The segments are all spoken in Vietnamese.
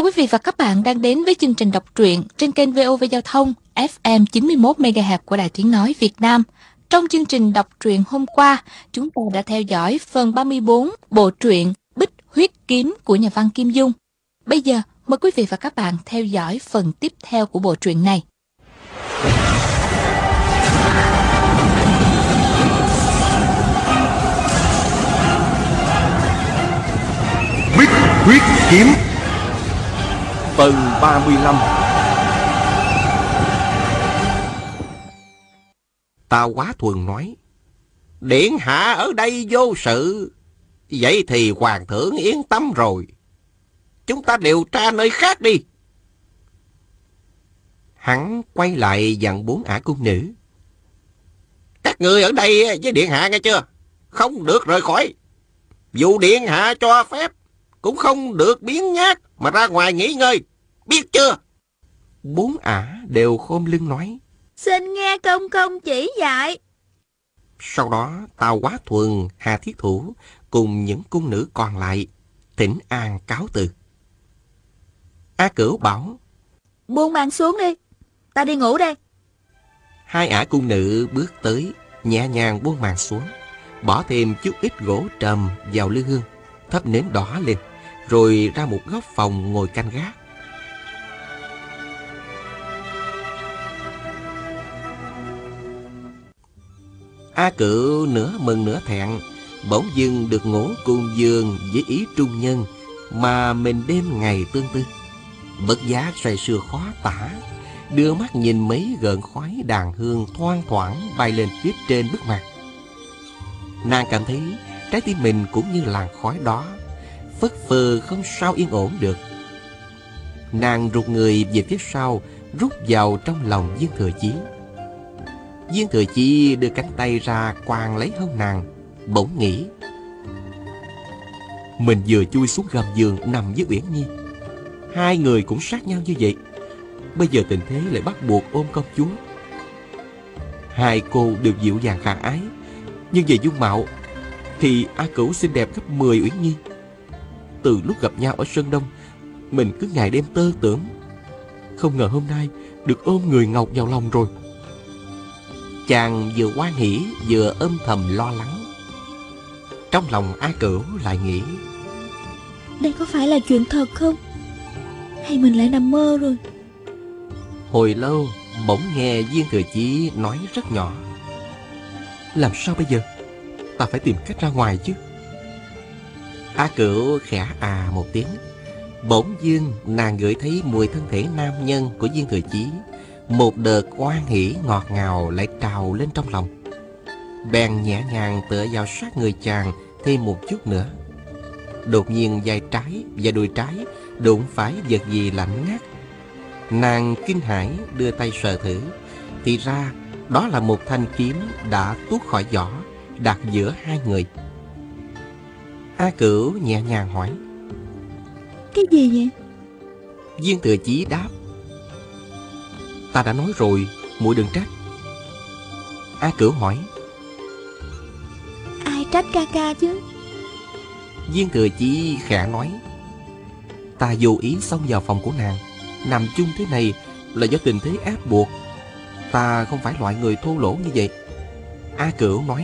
Chào quý vị và các bạn đang đến với chương trình đọc truyện trên kênh VOV Giao thông FM 91 MHz của Đài Tiếng nói Việt Nam. Trong chương trình đọc truyện hôm qua, chúng ta đã theo dõi phần 34 bộ truyện Bích Huyết Kiếm của nhà văn Kim Dung. Bây giờ, mời quý vị và các bạn theo dõi phần tiếp theo của bộ truyện này. Bích Huyết Kiếm phần 35. Tào Quá Thuần nói: Điện hạ ở đây vô sự, vậy thì hoàng thượng yên tâm rồi. Chúng ta điều tra nơi khác đi. Hắn quay lại dặn 4 ả cung nữ: Các người ở đây với điện hạ nghe chưa? Không được rời khỏi. Dù điện hạ cho phép cũng không được biếng nhác mà ra ngoài nghỉ ngơi, biết chưa? 4 ả đều khom lưng nói: Xin nghe công công chỉ dạy. Sau đó Tào Quá Thuần, Hà Thiết Thủ cùng những cung nữ còn lại thỉnh an cáo từ. A Cửu bảo: Buông màn xuống đi, ta đi ngủ đây. 2 ả cung nữ bước tới, nhẹ nhàng buông màn xuống, bỏ thêm chút ít gỗ trầm vào lư hương, thắp nến đỏ lên, rồi ra một góc phòng ngồi canh gác. A Cửu nửa mừng nửa thẹn, bỗng dưng được ngủ cùng giường với ý trung nhân mà mình đêm ngày tương tư. Bất giác say sưa khó tả, đưa mắt nhìn mấy gợn khói đàn hương thoang thoảng bay lên phía trên bức màn. Nàng cảm thấy trái tim mình cũng như làn khói đó, phất phơ không sao yên ổn được. Nàng rụt người về phía sau, rút vào trong lòng Viên Thừa Chí. Viên Thừa Chí đưa cánh tay ra quàng lấy hông nàng, bỗng nghĩ: Mình vừa chui xuống gầm giường nằm với Uyển Nhi, 2 người cũng sát nhau như vậy. Bây giờ tình thế lại bắt buộc ôm công chúa. 2 cô đều dịu dàng khả ái, nhưng về dung mạo thì A Cửu xinh đẹp gấp 10 Uyển Nhi. Từ lúc gặp nhau ở Sơn Đông, mình cứ ngày đêm tơ tưởng, không ngờ hôm nay được ôm người ngọc vào lòng rồi. Chàng vừa hoan hỉ vừa âm thầm lo lắng. Trong lòng A Cửu lại nghĩ: Đây có phải là chuyện thật không? Hay mình lại nằm mơ rồi? Hồi lâu bỗng nghe Viên Thừa Chí nói rất nhỏ: Làm sao bây giờ? Ta phải tìm cách ra ngoài chứ. A Cửu khẽ à một tiếng. Bỗng dưng nàng ngửi thấy mùi thân thể nam nhân của Viên Thừa Chí. Một đợt oan hỉ ngọt ngào lại trào lên trong lòng. Bèn nhẹ nhàng tựa vào sát người chàng thêm một chút nữa. Đột nhiên vai trái và đùi trái đụng phải vật gì lạnh ngắt. Nàng kinh hãi đưa tay sờ thử, thì ra đó là một thanh kiếm đã tuốt khỏi vỏ, đặt giữa 2 người. A Cửu nhẹ nhàng hỏi: Cái gì vậy? Viên Thừa Chí đáp: Ta đã nói rồi, muội đừng trách. A Cửu hỏi: Ai trách ca ca chứ? Viên Thừa Chí khẽ nói: Ta vô ý xông vào phòng của nàng, nằm chung thế này là do tình thế ép buộc. Ta không phải loại người thô lỗ như vậy. A Cửu nói: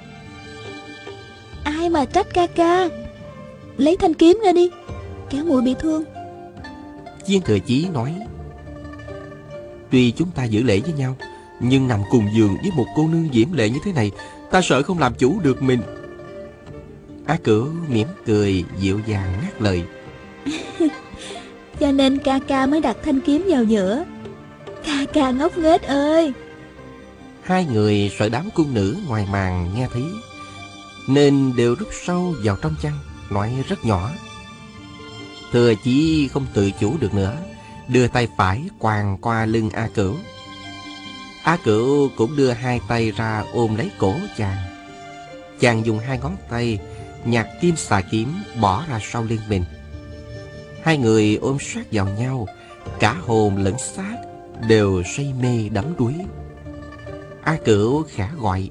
Ai mà trách ca ca? Lấy thanh kiếm ra đi, kéo muội bị thương. Viên Thừa Chí nói: Tuy chúng ta giữ lễ với nhau, nhưng nằm cùng giường với một cô nương diễm lệ như thế này, ta sợ không làm chủ được mình. A Cửu mỉm cười dịu dàng ngắt lời: Cho nên ca ca mới đặt thanh kiếm vào giữa. Ca ca ngốc nghếch ơi. 2 người sợ đám cung nữ ngoài màn nghe thấy, nên đều rút sâu vào trong chăn, nói rất nhỏ. Thừa Chí không tự chủ được nữa, đưa tay phải quàng qua lưng A Cửu. A Cửu cũng đưa 2 tay ra ôm lấy cổ chàng. Chàng dùng 2 ngón tay nhặt kim xà kiếm bỏ ra sau lưng mình. 2 người ôm sát vào nhau, cả hồn lẫn xác đều say mê đắm đuối. A Cửu khẽ gọi: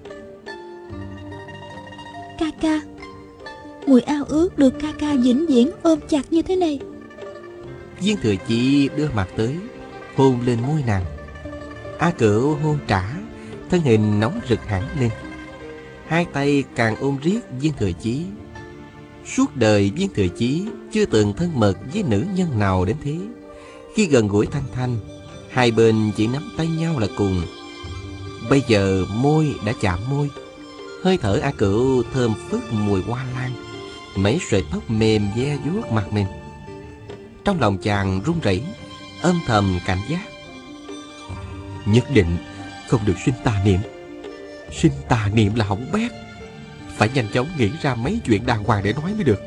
Ca ca. Mùi ao ước được ca ca vĩnh viễn ôm chặt như thế này. Viên Thừa Chí đưa mặt tới, hôn lên môi nàng. A Cửu hôn trả, thân hình nóng rực hẳn lên. Hai tay càng ôm riết Viên Thừa Chí. Suốt đời Viên Thừa Chí chưa từng thân mật với nữ nhân nào đến thế. Khi gần gũi Thanh Thanh, hai bên chỉ nắm tay nhau là cùng. Bây giờ môi đã chạm môi, hơi thở A Cửu thơm phức mùi hoa lan. Mấy sợi tóc mềm ve vuốt mặt mình. Trong lòng chàng run rẩy, âm thầm cảnh giác. Nhất định không được sinh tà niệm. Sinh tà niệm là hỏng bét. Phải nhanh chóng nghĩ ra mấy chuyện đàng hoàng để nói mới được.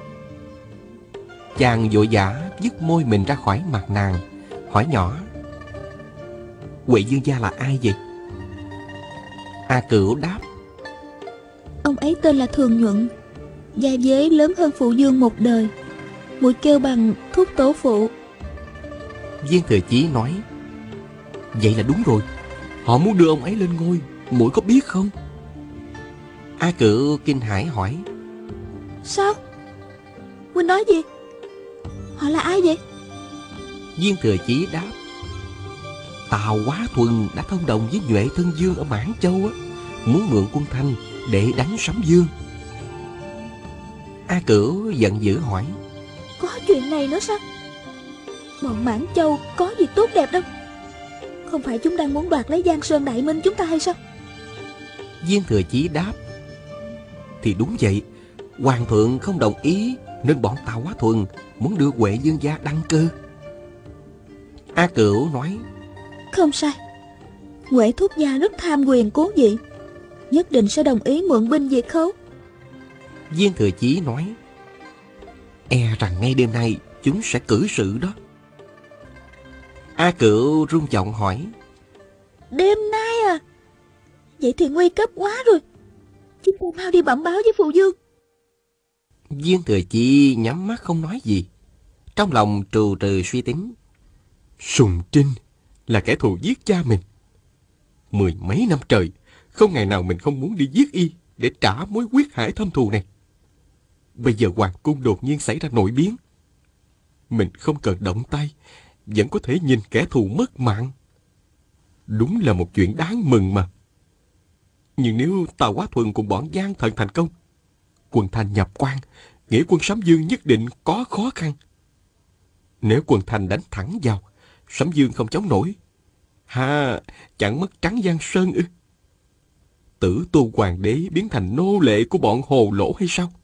Chàng vội vã dứt môi mình ra khỏi mặt nàng, hỏi nhỏ: Huệ Dương gia là ai vậy? A Cửu đáp: Ông ấy tên là Thường Nhuận, gia giới lớn hơn Phụ Dương một đời. Muội kêu bằng thúc tổ phụ. Viên Thừa Chí nói: Vậy là đúng rồi. Họ muốn đưa ông ấy lên ngôi, muội có biết không? A Cửu kinh hãi hỏi: Sao? Huynh nói gì? Họ là ai vậy? Viên Thừa Chí đáp: Tào Quá Thuần đã thông đồng với Nhuệ Thân Dương ở Mãn Châu á, muốn mượn quân Thanh để đánh Sấm Dương. A Cửu giận dữ hỏi: Có chuyện này nữa sao? Bọn Mãn Châu có gì tốt đẹp đâu. Không phải chúng đang muốn đoạt lấy Giang Sơn Đại Minh chúng ta hay sao? Viên Thừa Chí đáp: Thì đúng vậy. Hoàng thượng không đồng ý, nên bọn Tào Quá Thuần muốn đưa Huệ Dương gia đăng cơ. A Cửu nói: Không sai. Huệ thúc gia rất tham quyền cố vị, nhất định sẽ đồng ý mượn binh diệt khấu. Viên Thừa Chí nói: E rằng ngay đêm nay chúng sẽ cử sự đó. A Cửu rung giọng hỏi: Đêm nay à? Vậy thì nguy cấp quá rồi. Chúng ta mau đi bẩm báo với Phụ Dương. Viên Thừa Chí nhắm mắt không nói gì, trong lòng trù trừ suy tính. Sùng Trinh là kẻ thù giết cha mình. 10 mấy năm trời, không ngày nào mình không muốn đi giết y để trả mối quyết hải thâm thù này. Bây giờ hoàng cung đột nhiên xảy ra nội biến, mình không cần động tay vẫn có thể nhìn kẻ thù mất mạng. Đúng là một chuyện đáng mừng mà. Nhưng nếu Tào Quá Thuần cùng bọn gian thần thành công, quân Thanh nhập quan, nghĩa quân Sấm Dương nhất định có khó khăn. Nếu quân Thanh đánh thẳng vào, Sấm Dương không chống nổi, chẳng mất trắng Giang Sơn ư? Tử Tu Hoàng đế biến thành nô lệ của bọn hồ lỗ hay sao?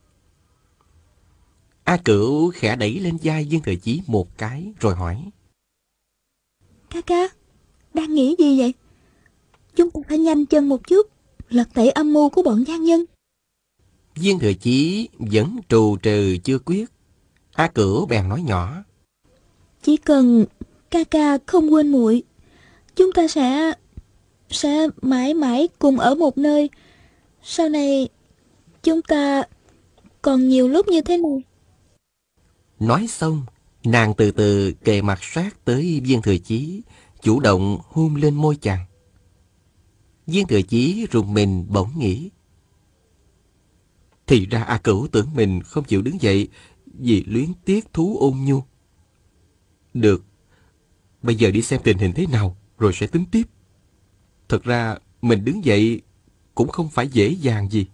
A Cửu khẽ đẩy lên vai Viên Thừa Chí một cái rồi hỏi: Ca ca, đang nghĩ gì vậy? Chúng ta phải nhanh chân một chút, lật tẩy âm mưu của bọn gian nhân. Viên Thừa Chí vẫn trù trừ chưa quyết. A Cửu bèn nói nhỏ: Chỉ cần ca ca không quên muội, chúng ta sẽ mãi mãi cùng ở một nơi. Sau này chúng ta còn nhiều lúc như thế này. Nói xong, nàng từ từ kề mặt sát tới Viên Thừa Chí, chủ động hôn lên môi chàng. Viên Thừa Chí rùng mình bỗng nghĩ: Thì ra A Cửu tưởng mình không chịu đứng dậy vì luyến tiếc thú ôn nhu. Được, bây giờ đi xem tình hình thế nào rồi sẽ tính tiếp. Thật ra mình đứng dậy cũng không phải dễ dàng gì.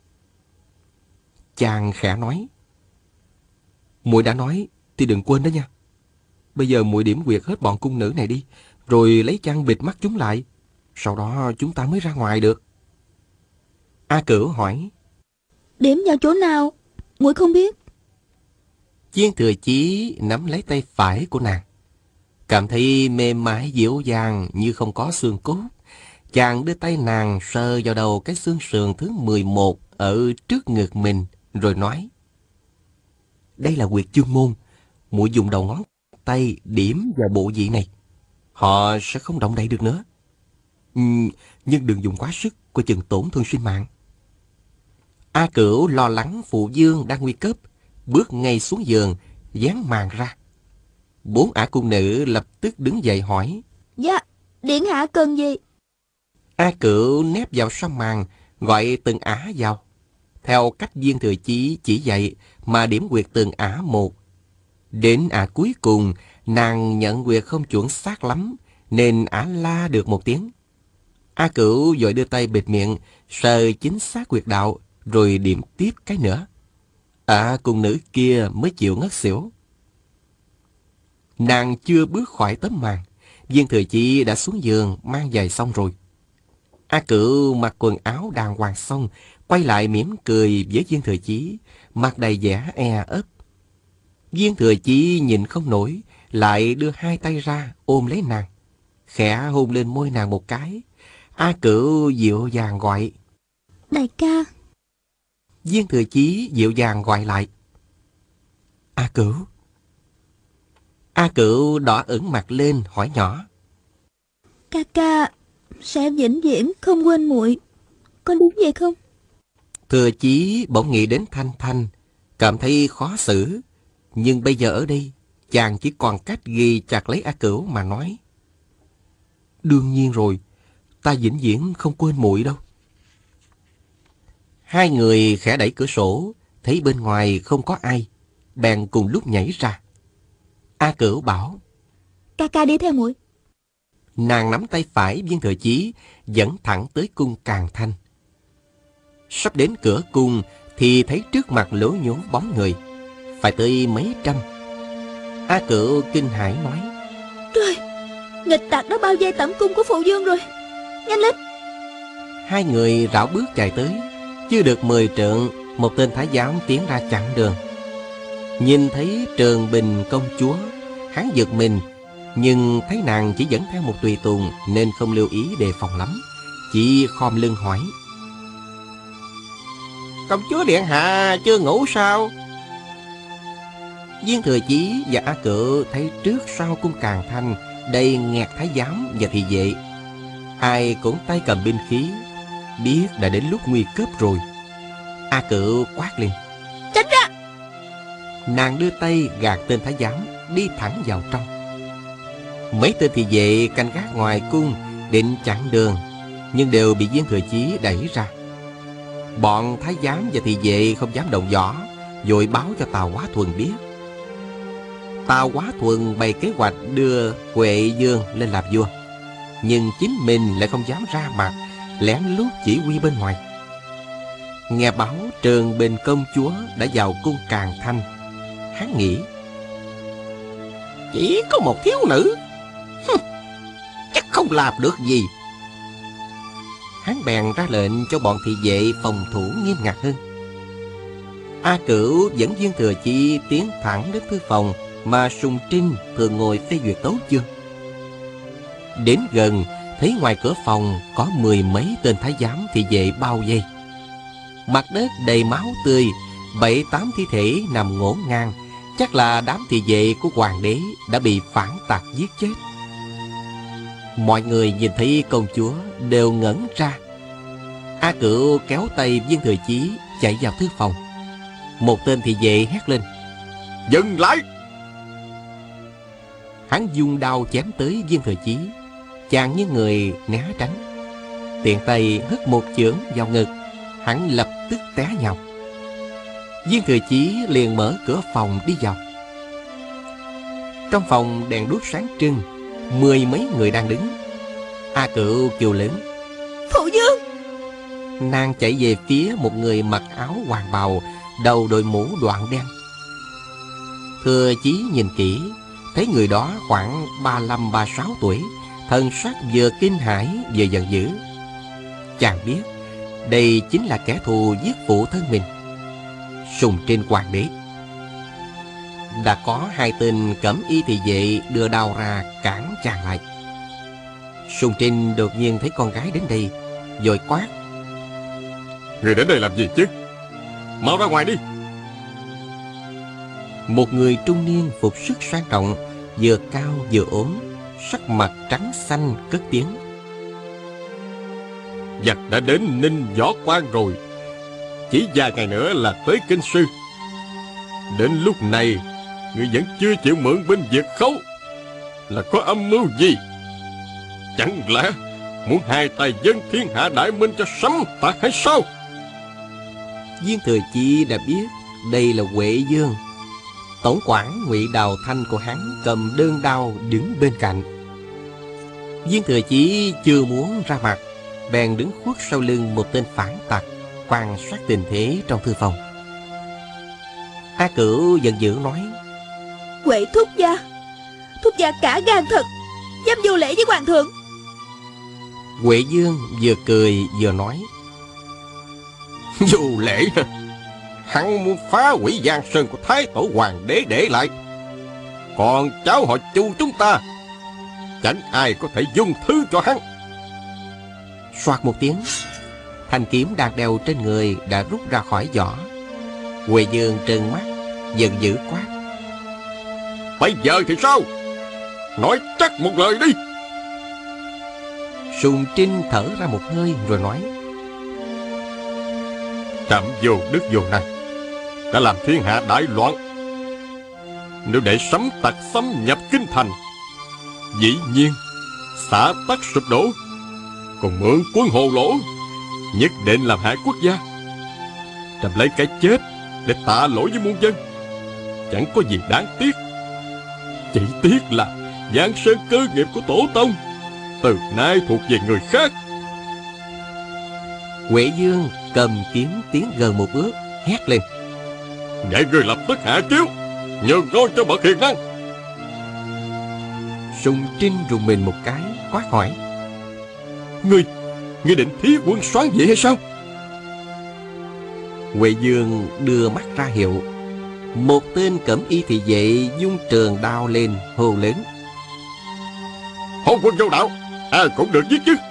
Chàng khẽ nói: Muội đã nói thì đừng quên đó nha. Bây giờ muội điểm quyệt hết bọn cung nữ này đi, rồi lấy chăn bịt mắt chúng lại. Sau đó chúng ta mới ra ngoài được. A Cửu hỏi: Điểm vào chỗ nào? Muội không biết. Viên Thừa Chí nắm lấy tay phải của nàng, cảm thấy mềm mại dịu dàng như không có xương cốt. Chàng đưa tay nàng sờ vào đầu cái xương sườn thứ 11 ở trước ngực mình, rồi nói: Đây là huyệt chương môn, muội dùng đầu ngón tay điểm vào bộ vị này, họ sẽ không động đậy được nữa. Nhưng đừng dùng quá sức, coi chừng tổn thương sinh mạng. A Cửu lo lắng Phụ Dương đang nguy cấp, bước ngay xuống giường, dán màn ra. 4 ả cung nữ lập tức đứng dậy hỏi: Dạ, điện hạ cần gì? A Cửu nép vào sau màn, gọi từng ả vào, theo cách Viên Thừa Chí chỉ dạy mà điểm quyệt từng ả một. Đến cuối cùng, nàng nhận quyệt không chuẩn xác lắm, nên la được một tiếng. A Cửu vội đưa tay bịt miệng, sờ chính xác quyệt đạo, rồi điểm tiếp cái nữa. Cung nữ kia mới chịu ngất xỉu. Nàng chưa bước khỏi tấm màn, Viên Thừa Chí đã xuống giường mang giày xong rồi. A Cửu mặc quần áo đàng hoàng xong, quay lại mỉm cười với Viên Thừa Chí, mặt đầy vẻ ấp. Viên Thừa Chí nhìn không nổi, lại đưa hai tay ra ôm lấy nàng, khẽ hôn lên môi nàng một cái. A Cửu dịu dàng gọi: Đại ca. Viên Thừa Chí dịu dàng gọi lại: A Cửu. A Cửu đỏ ửng mặt lên hỏi nhỏ: Ca ca sẽ vĩnh viễn không quên muội, có đúng vậy không? Thừa Chí bỗng nghĩ đến Thanh Thanh, cảm thấy khó xử. Nhưng bây giờ ở đây, chàng chỉ còn cách ghi chặt lấy A Cửu mà nói: Đương nhiên rồi, ta vĩnh viễn không quên muội đâu. Hai người khẽ đẩy cửa sổ, thấy bên ngoài không có ai, bèn cùng lúc nhảy ra. A Cửu bảo: Ca ca đi theo muội. Nàng nắm tay phải Viên Thừa Chí, dẫn thẳng tới cung Càn Thanh. Sắp đến cửa cung thì thấy trước mặt lố nhố bóng người, phải tới mấy trăm. A Cửu kinh hãi nói: Trời, nghịch tặc đã bao vây tẩm cung của phụ vương rồi, nhanh lên. Hai người rảo bước chạy tới. Chưa được 10 trượng, một tên thái giám tiến ra chặn đường. Nhìn thấy Trường Bình công chúa, hắn giật mình, nhưng thấy nàng chỉ dẫn theo một tùy tùng nên không lưu ý đề phòng lắm, chỉ khom lưng hỏi: Công chúa điện hạ chưa ngủ sao? Viên Thừa Chí và A Cửu thấy trước sau cung Càn Thanh đầy nghẹt thái giám và thị vệ, ai cũng tay cầm binh khí, biết đã đến lúc nguy cấp rồi. A Cửu quát lên: Tránh ra! Nàng đưa tay gạt tên thái giám, đi thẳng vào trong. Mấy tên thị vệ canh gác ngoài cung định chặn đường, nhưng đều bị Viên Thừa Chí đẩy ra. Bọn thái giám và thị vệ không dám động võ, vội báo cho Tào Quá Thuần biết. Tào Quá Thuần bày kế hoạch đưa Huệ Dương lên làm vua, nhưng chính mình lại không dám ra mặt, lén lút chỉ huy bên ngoài. Nghe báo Trường Bình công chúa đã vào cung Càn Thanh, hắn nghĩ: Chỉ có một thiếu nữ, chắc không làm được gì. Hắn bèn ra lệnh cho bọn thị vệ phòng thủ nghiêm ngặt hơn. A Cửu dẫn Viên Thừa Chí tiến thẳng đến thư phòng mà Sùng Trinh thường ngồi phê duyệt tấu chương. Đến gần, thấy ngoài cửa phòng có 10 mấy tên thái giám thị vệ bao vây. Mặt đất đầy máu tươi, 7-8 thi thể nằm ngổn ngang, chắc là đám thị vệ của hoàng đế đã bị phản tặc giết chết. Mọi người nhìn thấy công chúa đều ngẩn ra. A Cửu kéo tay Viên Thừa Chí chạy vào thư phòng. Một tên thị vệ hét lên: Dừng lại! Hắn dung đao chém tới Viên Thừa Chí. Chàng như người né tránh, tiện tay hất một chưởng vào ngực, hắn lập tức té nhào. Viên Thừa Chí liền mở cửa phòng đi vào. Trong phòng đèn đuốc sáng trưng, 10 mấy người đang đứng. A Cửu kêu lớn: Phụ vương! Nàng chạy về phía một người mặc áo hoàng bào, đầu đội mũ đoạn đen. Thừa Chí nhìn kỹ, thấy người đó khoảng 35-36 tuổi, thần sắc vừa kinh hãi vừa giận dữ. Chàng biết đây chính là kẻ thù giết phụ thân mình, Sùng Trinh hoàng đế. Đã có 2 tên cẩm y thị vệ đưa đao ra cản chàng lại. Sùng Trinh đột nhiên thấy con gái đến đây, vội quát: Người đến đây làm gì chứ? Mau ra ngoài đi! Một người trung niên phục sức sang trọng, vừa cao vừa ốm, sắc mặt trắng xanh cất tiếng: Giặc đã đến Ninh Võ Quan rồi, chỉ vài ngày nữa là tới Kinh Sư. Đến lúc này người vẫn chưa chịu mượn binh diệt khấu, là có âm mưu gì? Chẳng lẽ muốn hai tay dân thiên hạ đại minh cho sấm tạc hay sao? Viên Thừa Chí đã biết đây là Huệ Dương. Tổng quản Ngụy Đào Thanh của hắn cầm đơn đao đứng bên cạnh. Viên Thừa Chí chưa muốn ra mặt, bèn đứng khuất sau lưng một tên phản tặc, quan sát tình thế trong thư phòng. A Cửu giận dữ nói: Huệ thúc gia cả gan thật, dám vô lễ với hoàng thượng. Huệ Dương vừa cười vừa nói: Dù lễ, hắn muốn phá hủy giang sơn của Thái Tổ Hoàng đế để lại. Còn cháu họ Chu chúng ta, chẳng ai có thể dung thứ cho hắn. Soạt một tiếng, thanh kiếm đang đeo trên người đã rút ra khỏi vỏ. Huệ Dương trừng mắt, giận dữ quát: Bây giờ thì sao? Nói chắc một lời đi. Sùng Trinh thở ra một hơi rồi nói: Trẫm vô đức vô năng, đã làm thiên hạ đại loạn. Nếu để sấm tặc xâm nhập kinh thành, dĩ nhiên xã tắc sụp đổ. Còn mượn quân Hồ Lỗ, nhất định làm hại quốc gia. Trẫm lấy cái chết để tạ lỗi với muôn dân, chẳng có gì đáng tiếc. Chỉ tiếc là giang sơn cơ nghiệp của tổ tông từ nay thuộc về người khác. Huệ Dương cầm kiếm tiến gần một bước, hét lên: Vậy người lập tức hạ chiếu, nhường ngôi cho bậc hiền năng. Sùng Trinh rùng mình một cái, quát hỏi: Ngươi định thí quân soán vậy hay sao? Huệ Dương đưa mắt ra hiệu. Một tên cẩm y thị vệ dung trường đao lên, hô lớn: Hôn quân vô đạo, ai cũng được giết chứ.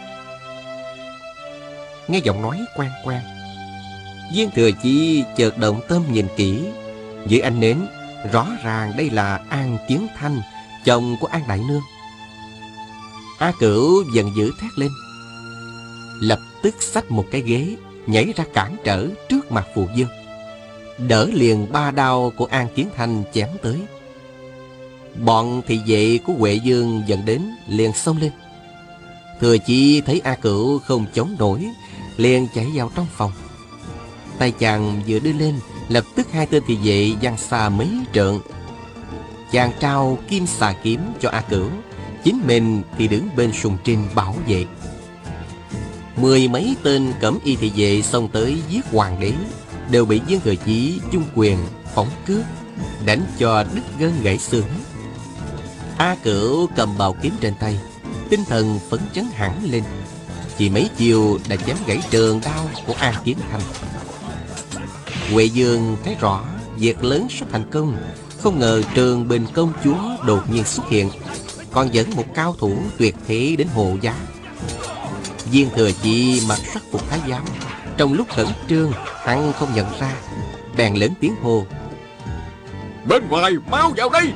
Nghe giọng nói quen quen, Viên Thừa Chí chợt động tâm nhìn kỹ. Dưới ánh nến, rõ ràng đây là An Kiến Thanh, chồng của An Đại Nương. A Cửu giận dữ thét lên, lập tức xách một cái ghế nhảy ra cản trở trước mặt Phụ Dương, đỡ liền 3 đao của An Kiến Thanh chém tới. Bọn thị vệ của Huệ Dương dẫn đến liền xông lên. Thừa Chí thấy A Cửu không chống nổi, liền chạy vào trong phòng. Tay chàng vừa đưa lên, lập tức 2 tên thị vệ giằng xa mấy trượng. Chàng trao kim xà kiếm cho A Cửu, chính mình thì đứng bên Sùng Trinh bảo vệ. 10 mấy tên cẩm y thị vệ xông tới giết hoàng đế, đều bị Viên Thừa Chí dung quyền phóng cướp, đánh cho đứt gân gãy xương. A Cửu cầm bào kiếm trên tay, tinh thần phấn chấn hẳn lên. Chỉ mấy chiều đã chém gãy trường đao của An Kiến Thanh. Huệ Dương thấy rõ việc lớn sắp thành công, không ngờ Trường Bình công chúa đột nhiên xuất hiện, còn dẫn một cao thủ tuyệt thế đến hộ giá. Viên Thừa Chí mặc sắc phục thái giám, trong lúc khẩn trương hắn không nhận ra, bèn lớn tiếng hô: Bên ngoài mau vào đây.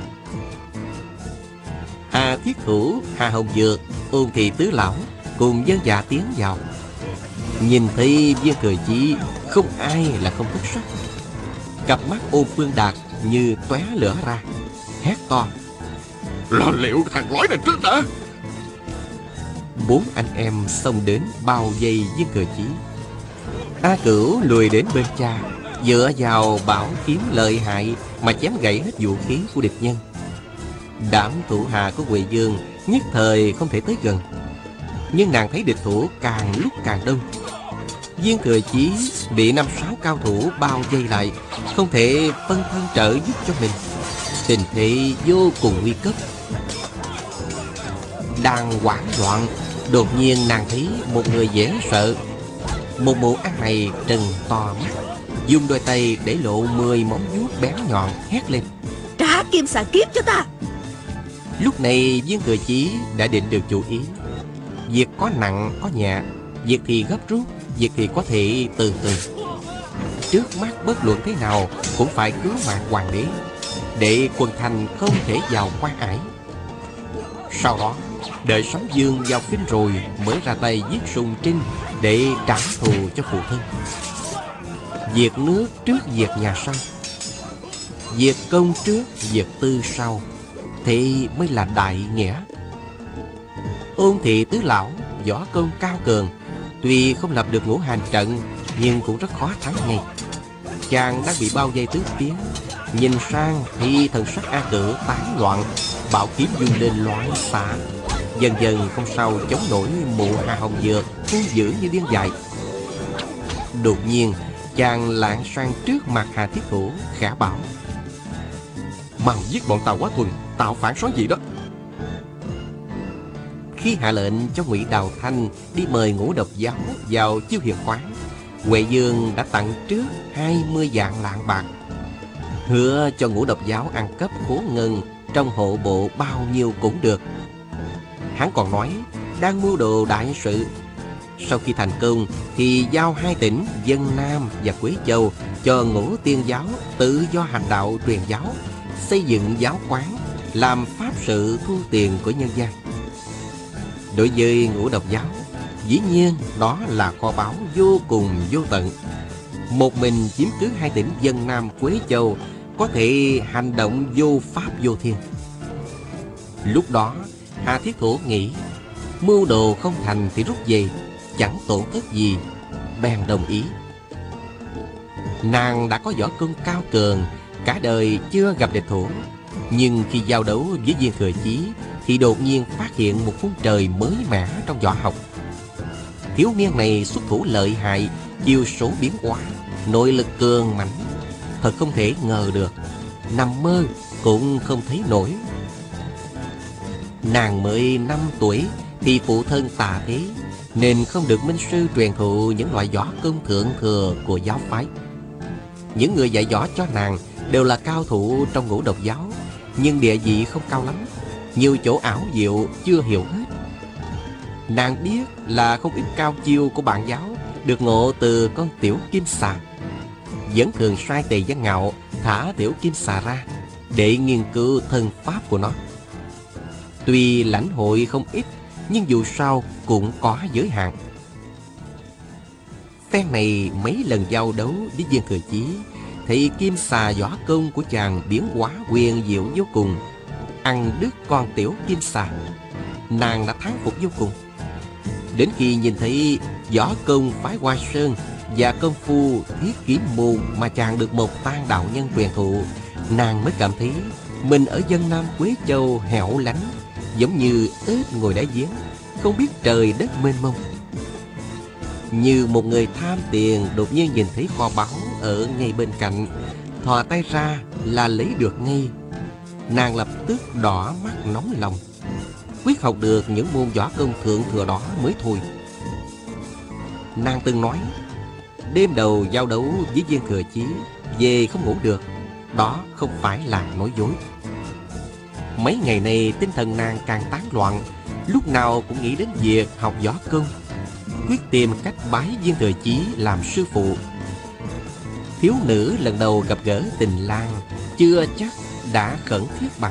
Hà Thiết Thủ, Hà Hồng Dược, Ôn Thị Tứ Lão cùng dân dạ tiến vào. Nhìn thấy Viên Thừa Chí, không ai là không thất sắc. Cặp mắt Ôn Phương Đạt như tóe lửa ra, hét to: Lo liệu thằng lõi này trước đã. 4 anh em xông đến bao vây Viên Thừa Chí. A Cửu lùi đến bên cha, dựa vào bảo kiếm lợi hại mà chém gãy hết vũ khí của địch nhân. Đám thủ hạ của Huệ Dương nhất thời không thể tới gần, nhưng nàng thấy địch thủ càng lúc càng đông. Viên Thừa Chí bị 5-6 cao thủ bao vây lại, không thể phân thân trợ giúp cho mình, tình thế vô cùng nguy cấp. Đang hoảng loạn, đột nhiên nàng thấy một người dễ sợ. Một mụ ăn này trừng to mắt, dùng đôi tay để lộ 10 móng vuốt bén nhọn, hét lên: Trả kim xà kiếm cho ta. Lúc này Viên Thừa Chí đã định được chủ ý. Việc có nặng có nhẹ, việc thì gấp rút, việc thì có thể từ từ. Trước mắt bất luận thế nào cũng phải cứu mạng hoàng đế, để quần thành không thể vào quan ải. Sau đó đợi Sấm Dương vào kinh rồi mới ra tay giết Sùng Trinh để trả thù cho phụ thân. Việc nước trước việc nhà sau, việc công trước việc tư sau, thì mới là đại nghĩa. Ôn Thị Tứ Lão võ công cao cường, tuy không lập được ngũ hành trận nhưng cũng rất khó thắng ngay. Chàng đang bị bao vây tứ phía, Nhìn sang thì thần sắc A Cử tán loạn, bảo kiếm vung lên loạn xạ. Dần dần không sao chống nổi mụ Hà Hồng Dược hung dữ như điên dại. Đột nhiên chàng lạng sang trước mặt Hà Thiết Thủ, khả bảo: mau giết bọn Tào Quá Thuần, tạo phản xoán gì đó. Khi hạ lệnh cho Ngụy Đào Thanh đi mời Ngũ Độc Giáo vào Chiêu Hiền quán, Huệ Dương đã tặng trước 20 vạn lạng bạc, hứa cho Ngũ Độc Giáo ăn cắp khố ngân trong hộ bộ bao nhiêu cũng được. Hắn còn nói đang mưu đồ đại sự, sau khi thành công thì giao 2 tỉnh Vân Nam và Quế Châu cho Ngũ Tiên Giáo tự do hành đạo truyền giáo, xây dựng giáo quán, làm pháp sự thu tiền của nhân gian. Đối với Ngũ Độc Giáo, dĩ nhiên đó là kho báu vô cùng vô tận. Một mình chiếm cứ 2 tỉnh Vân Nam Quế Châu có thể hành động vô pháp vô thiên. Lúc đó Hà Thiết Thủ nghĩ mưu đồ không thành thì rút về, chẳng tổn thất gì, bèn đồng ý. Nàng đã có võ công cao cường, cả đời chưa gặp địch thủ, nhưng khi giao đấu với Viên Thừa Chí thì đột nhiên phát hiện một phương trời mới mẻ trong võ học. Thiếu niên này xuất thủ lợi hại, chiêu số biến hóa, nội lực cường mãnh, thật không thể ngờ được, nằm mơ cũng không thấy nổi. Nàng mới 5 tuổi thì phụ thân tà thế, nên không được minh sư truyền thụ những loại võ công thượng thừa của giáo phái. Những người dạy võ cho nàng đều là cao thủ trong Ngũ Độc Giáo, nhưng địa vị không cao lắm, nhiều chỗ ảo diệu chưa hiểu hết. Nàng biết là không ít cao chiêu của bạn giáo được ngộ từ con tiểu kim xà, vẫn thường sai Tề Văn Ngạo thả tiểu kim xà ra để nghiên cứu thân pháp của nó. Tuy lãnh hội không ít, nhưng dù sao cũng có giới hạn. Phen này mấy lần giao đấu với Viên Thừa Chí, thì kim xà võ công của chàng biến hóa huyền diệu vô cùng, ăn đứt con tiểu kim xà. Nàng đã thán phục vô cùng. Đến khi nhìn thấy võ công phái Hoa Sơn và công phu thiết kiếm môn mà chàng được một tan đạo nhân truyền thụ, nàng mới cảm thấy mình ở Vân Nam Quế Châu hẻo lánh, giống như ếch ngồi đáy giếng, không biết trời đất mênh mông. Như một người tham tiền đột nhiên nhìn thấy kho báu ở ngay bên cạnh, thò tay ra là lấy được ngay. Nàng lập tức đỏ mắt nóng lòng, quyết học được những môn võ công thượng thừa đó mới thôi. Nàng từng nói đêm đầu giao đấu với Viên Thừa Chí về không ngủ được, đó không phải là nói dối. Mấy ngày này tinh thần nàng càng tán loạn, lúc nào cũng nghĩ đến việc học võ công, quyết tìm cách bái Viên Thừa Chí làm sư phụ. Thiếu nữ lần đầu gặp gỡ tình lang, chưa chắc đã khẩn thiết bằng.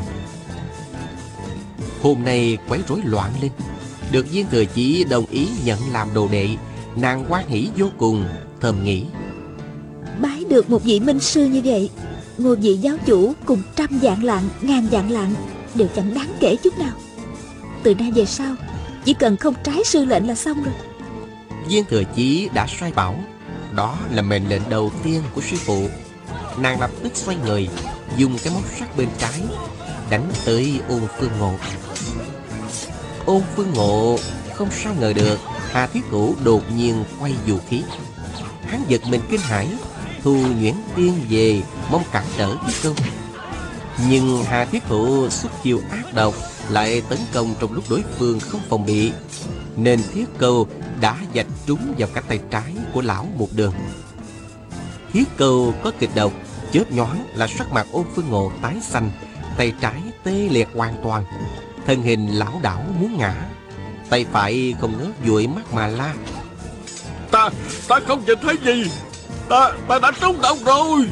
Hôm nay quấy rối loạn lên, được Viên Thừa Chí đồng ý nhận làm đồ đệ, nàng hoan hỉ vô cùng, thầm nghĩ: bái được một vị minh sư như vậy, ngôi vị giáo chủ cùng 100 vạn lạng, 1000 vạn lạng đều chẳng đáng kể chút nào. Từ nay về sau, chỉ cần không trái sư lệnh là xong rồi. Viên Thừa Chí đã sai bảo, đó là mệnh lệnh đầu tiên của sư phụ. Nàng lập tức xoay người, dùng cái móc sắt bên trái đánh tới Ôn Phương Ngộ. Ôn Phương Ngộ không sao ngờ được Hà Thiết Thủ đột nhiên quay vũ khí. Hắn giật mình kinh hãi, thu nhuyễn tiên về mong cản trở thi công. Nhưng Hà Thiết Thủ xuất chiêu ác độc, lại tấn công trong lúc đối phương không phòng bị, nên thiết câu đã vạch trúng vào cánh tay trái của lão một đường. Thiết câu có kịch độc, chớp nhoáng là sắc mặt Ôn Phương Ngộ tái xanh, tay trái tê liệt hoàn toàn, thân hình lảo đảo muốn ngã, tay phải không ngớt dụi mắt mà la: Ta không nhìn thấy gì, ta đã trúng độc rồi.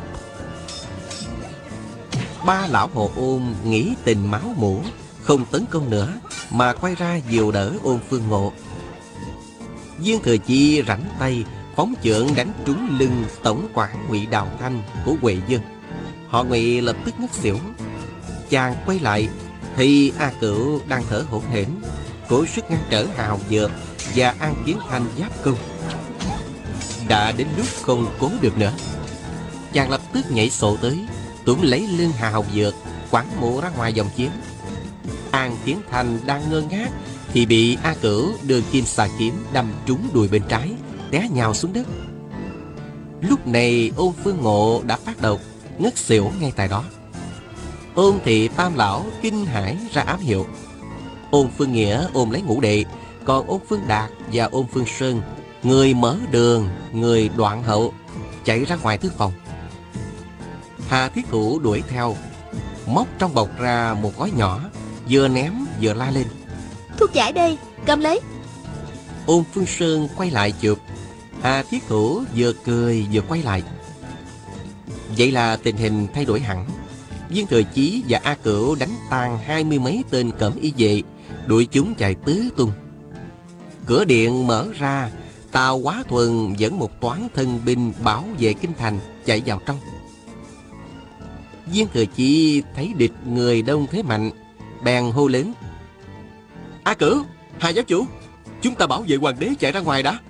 Ba lão hồ Ôn nghĩ tình máu mủ, không tấn công nữa mà quay ra dìu đỡ Ôn Phương Ngộ. Viên Thừa Chí rảnh tay phóng chưởng đánh trúng lưng tổng quản Ngụy Đào Thanh của Huệ Dương. Họ Ngụy lập tức ngất xỉu. Chàng quay lại thì A Cửu đang thở hổn hển, cố sức ngăn trở Hà Hồng Dược và An Kiến Thanh giáp công. Đã đến lúc không cố được nữa, chàng lập tức nhảy sổ tới, Tuấn lấy lưng Hà Hồng Dược, quẳng mũ ra ngoài vòng chiến. An Tiến Thành đang ngơ ngác thì bị A Cửu đưa kim xà kiếm đâm trúng đùi bên trái, té nhào xuống đất. Lúc này Ôn Phương Ngộ đã phát độc, ngất xỉu ngay tại đó. Ôn Thị Tam lão kinh hãi ra ám hiệu. Ôn Phương Nghĩa ôm lấy Ngũ Đệ, còn Ôn Phương Đạt và Ôn Phương Sơn, người mở đường, người đoạn hậu, chạy ra ngoài thư phòng. Hà Thiết Thủ đuổi theo, móc trong bọc ra một gói nhỏ, vừa ném vừa la lên: Thuốc giải đây, cầm lấy. Ôn Phương Sơn quay lại chụp. Hà Thiết Thủ vừa cười vừa quay lại. Vậy là tình hình thay đổi hẳn. Viên Thừa Chí và A Cửu đánh tan 20 mấy tên cẩm y vệ, đuổi chúng chạy tứ tung. Cửa điện mở ra, Tào Quá Thuần dẫn một toán thân binh bảo vệ kinh thành chạy vào trong. Viên Thừa Chí thấy địch người đông thế mạnh, bèn hô lớn: A Cửu, Hà giáo chủ, chúng ta bảo vệ hoàng đế chạy ra ngoài đã.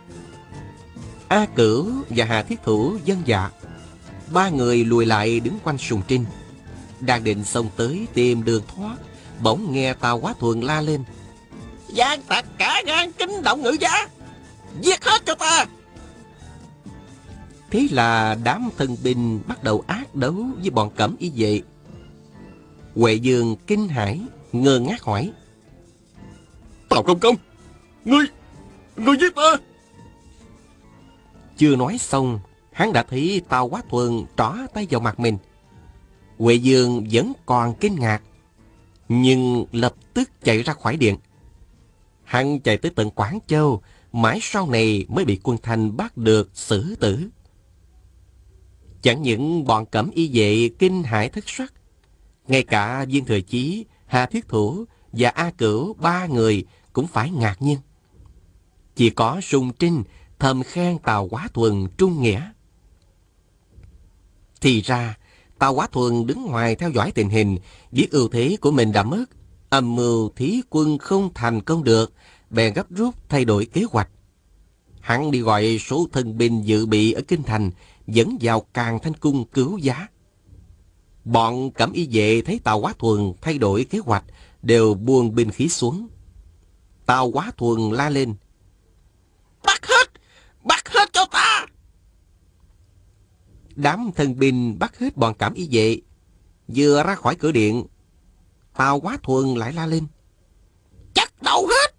A Cửu và Hà Thiết Thủ vâng dạ. Ba người lùi lại đứng quanh Sùng Trinh, đang định xông tới tìm đường thoát, bỗng nghe Tào Quá Thuần la lên: Gian tặc cả gan kinh động ngự giá, giết hết cho ta. Thế là đám thân binh bắt đầu ác đấu với bọn cẩm y vệ. Huệ Dương kinh hãi ngơ ngác hỏi: Tào Công Công, ngươi giết ta? Chưa nói xong, hắn đã thấy Tào Quá Thuần trỏ tay vào mặt mình. Huệ Dương vẫn còn kinh ngạc, nhưng lập tức chạy ra khỏi điện. Hắn chạy tới tận Quảng Châu, mãi sau này mới bị quân Thanh bắt được xử tử. Chẳng những bọn cẩm y vệ kinh hãi thất sắc, ngay cả Viên Thừa Chí, Hà Thiết Thủ và A Cửu, ba người cũng phải ngạc nhiên. Chỉ có Sùng Trinh thầm khen Tào Quá Thuần trung nghĩa. Thì ra Tào Quá Thuần đứng ngoài theo dõi tình hình, biết ưu thế của mình đã mất, âm mưu thí quân không thành công được, bèn gấp rút thay đổi kế hoạch. Hắn đi gọi số thân binh dự bị ở kinh thành dẫn vào Càn Thanh Cung cứu giá. Bọn cẩm y vệ thấy Tào Quá Thuần thay đổi kế hoạch, đều buông binh khí xuống. Tào Quá Thuần la lên: Bắt hết cho ta! Đám thân binh bắt hết bọn cẩm y vệ. Vừa ra khỏi cửa điện, Tào Quá Thuần lại la lên: Chặt đầu hết!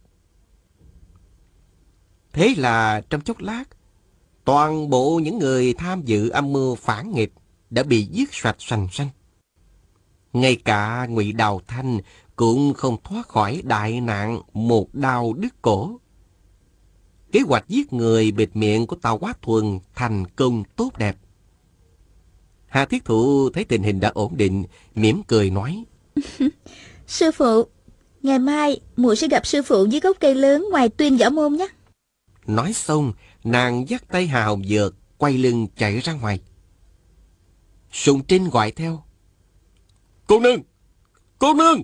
Thế là trong chốc lát, toàn bộ những người tham dự âm mưu phản nghịch đã bị giết sạch sành sanh. Ngay cả Ngụy Đào Thanh cũng không thoát khỏi đại nạn một đao đứt cổ. Kế hoạch giết người bịt miệng của Tào Quá Thuần thành công tốt đẹp. Hà Thiết Thụ thấy tình hình đã ổn định, mỉm cười nói: Sư phụ, ngày mai muội sẽ gặp sư phụ dưới gốc cây lớn ngoài Tuyên Võ Môn nhé. Nói xong, nàng dắt tay Hà Hồng Dược, quay lưng chạy ra ngoài. Sùng Trinh gọi theo: Cô nương! Cô nương!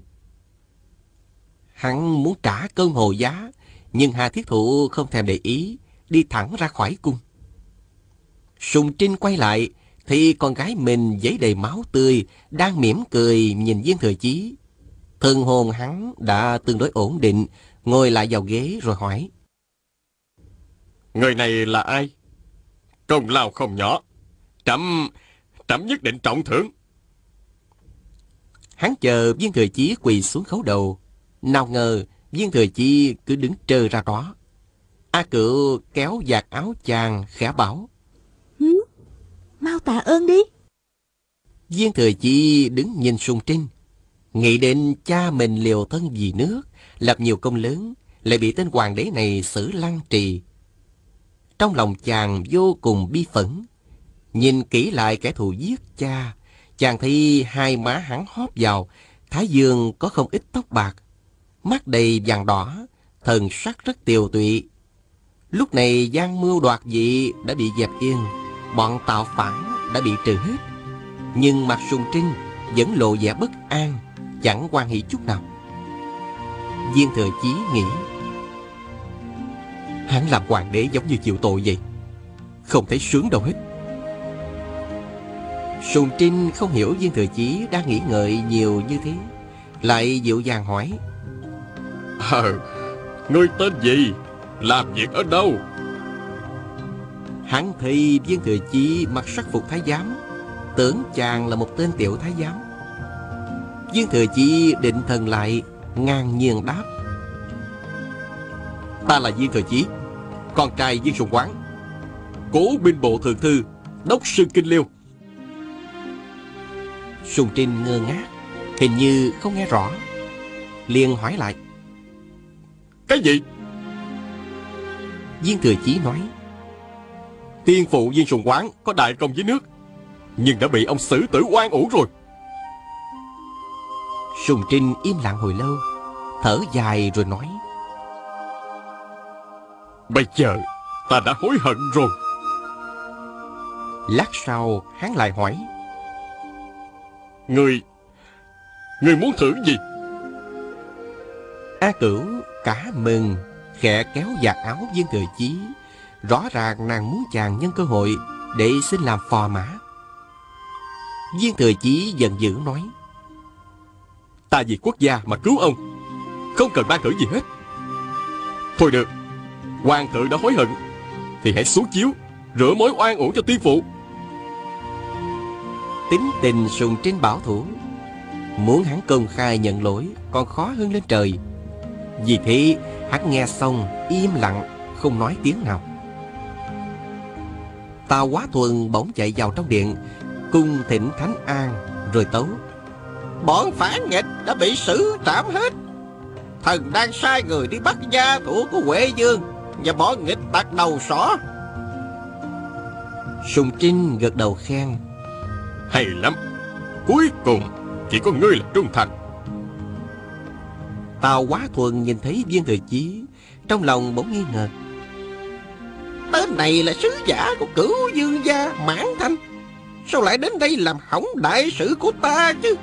Hắn muốn trả cơn hồ giá, nhưng Hà Thiết Thụ không thèm để ý, đi thẳng ra khỏi cung. Sùng Trinh quay lại, thì con gái mình giấy đầy máu tươi, đang mỉm cười nhìn Viên Thừa Chí. Thân hồn hắn đã tương đối ổn định, ngồi lại vào ghế rồi hỏi: Người này là ai? Công lao không nhỏ, trẫm nhất định trọng thưởng. Hắn chờ Viên Thừa Chí quỳ xuống khấu đầu, nào ngờ Viên Thừa Chí cứ đứng trơ ra đó. A Cửu kéo vạt áo chàng khẽ bảo: Mau tạ ơn đi. Viên Thừa Chí đứng nhìn Sùng Trinh, nghĩ đến cha mình liều thân vì nước, lập nhiều công lớn, lại bị tên hoàng đế này xử lăng trì. Trong lòng chàng vô cùng bi phẫn. Nhìn kỹ lại kẻ thù giết cha, chàng thấy hai má hắn hóp vào, thái dương có không ít tóc bạc, mắt đầy vàng đỏ, thần sắc rất tiều tụy. Lúc này gian mưu đoạt dị đã bị dẹp yên, bọn tạo phản đã bị trừ hết, nhưng mặt Sùng Trinh vẫn lộ vẻ bất an, chẳng hoan hỉ chút nào. Viên Thừa Chí nghĩ: hắn làm hoàng đế giống như chịu tội vậy, không thấy sướng đâu hết. Sùng Trinh không hiểu Viên Thừa Chí đang nghĩ ngợi nhiều như thế, lại dịu dàng hỏi. Ngươi tên gì? Làm việc ở đâu? Hắn thấy Viên Thừa Chí mặc sắc phục thái giám, tưởng chàng là một tên tiểu thái giám. Viên Thừa Chí định thần lại, ngang nhiên đáp. Ta là Viên Thừa Chí, con trai Viên Sùng Quán, cố binh bộ thượng thư, đốc sư Kinh Liêu. Sùng Trinh ngơ ngác, hình như không nghe rõ, liền hỏi lại. Cái gì? Viên Thừa Chí nói. Tiên phụ Viên Sùng Quán có đại công với nước, nhưng đã bị ông xử tử oan uổng rồi. Sùng Trinh im lặng hồi lâu, thở dài rồi nói. Bây giờ ta đã hối hận rồi. Lát sau hắn lại hỏi. Ngươi muốn thử gì? A Cửu cả mừng, khẽ kéo vạt áo Viên Thừa Chí. Rõ ràng nàng muốn chàng nhân cơ hội để xin làm phò mã. Viên Thừa Chí giận dữ nói. Ta vì quốc gia mà cứu ông, không cần ban thưởng gì hết. Thôi được, hoàng thượng đã hối hận thì hãy xuống chiếu rửa mối oan uổng cho tiên phụ. Tính tình Sùng Trinh bảo thủ, muốn hắn công khai nhận lỗi còn khó hơn lên trời. Vì thế hắn nghe xong im lặng, không nói tiếng nào. Tào Quá Thuần bỗng chạy vào trong điện, cung thỉnh Thánh An rồi tấu. Bọn phản nghịch đã bị xử trảm hết. Thần đang sai người đi bắt gia thủ của Huệ Dương và bọn nghịch tặc đầu sỏ. Sùng Trinh gật đầu khen. Hay lắm, cuối cùng chỉ có ngươi là trung thành. Tào Quá Thuần nhìn thấy Viên Thừa Chí, trong lòng bỗng nghi ngờ. Tên này là sứ giả của Cửu Dương gia Mãn Thanh, sao lại đến đây làm hỏng đại sự của ta chứ?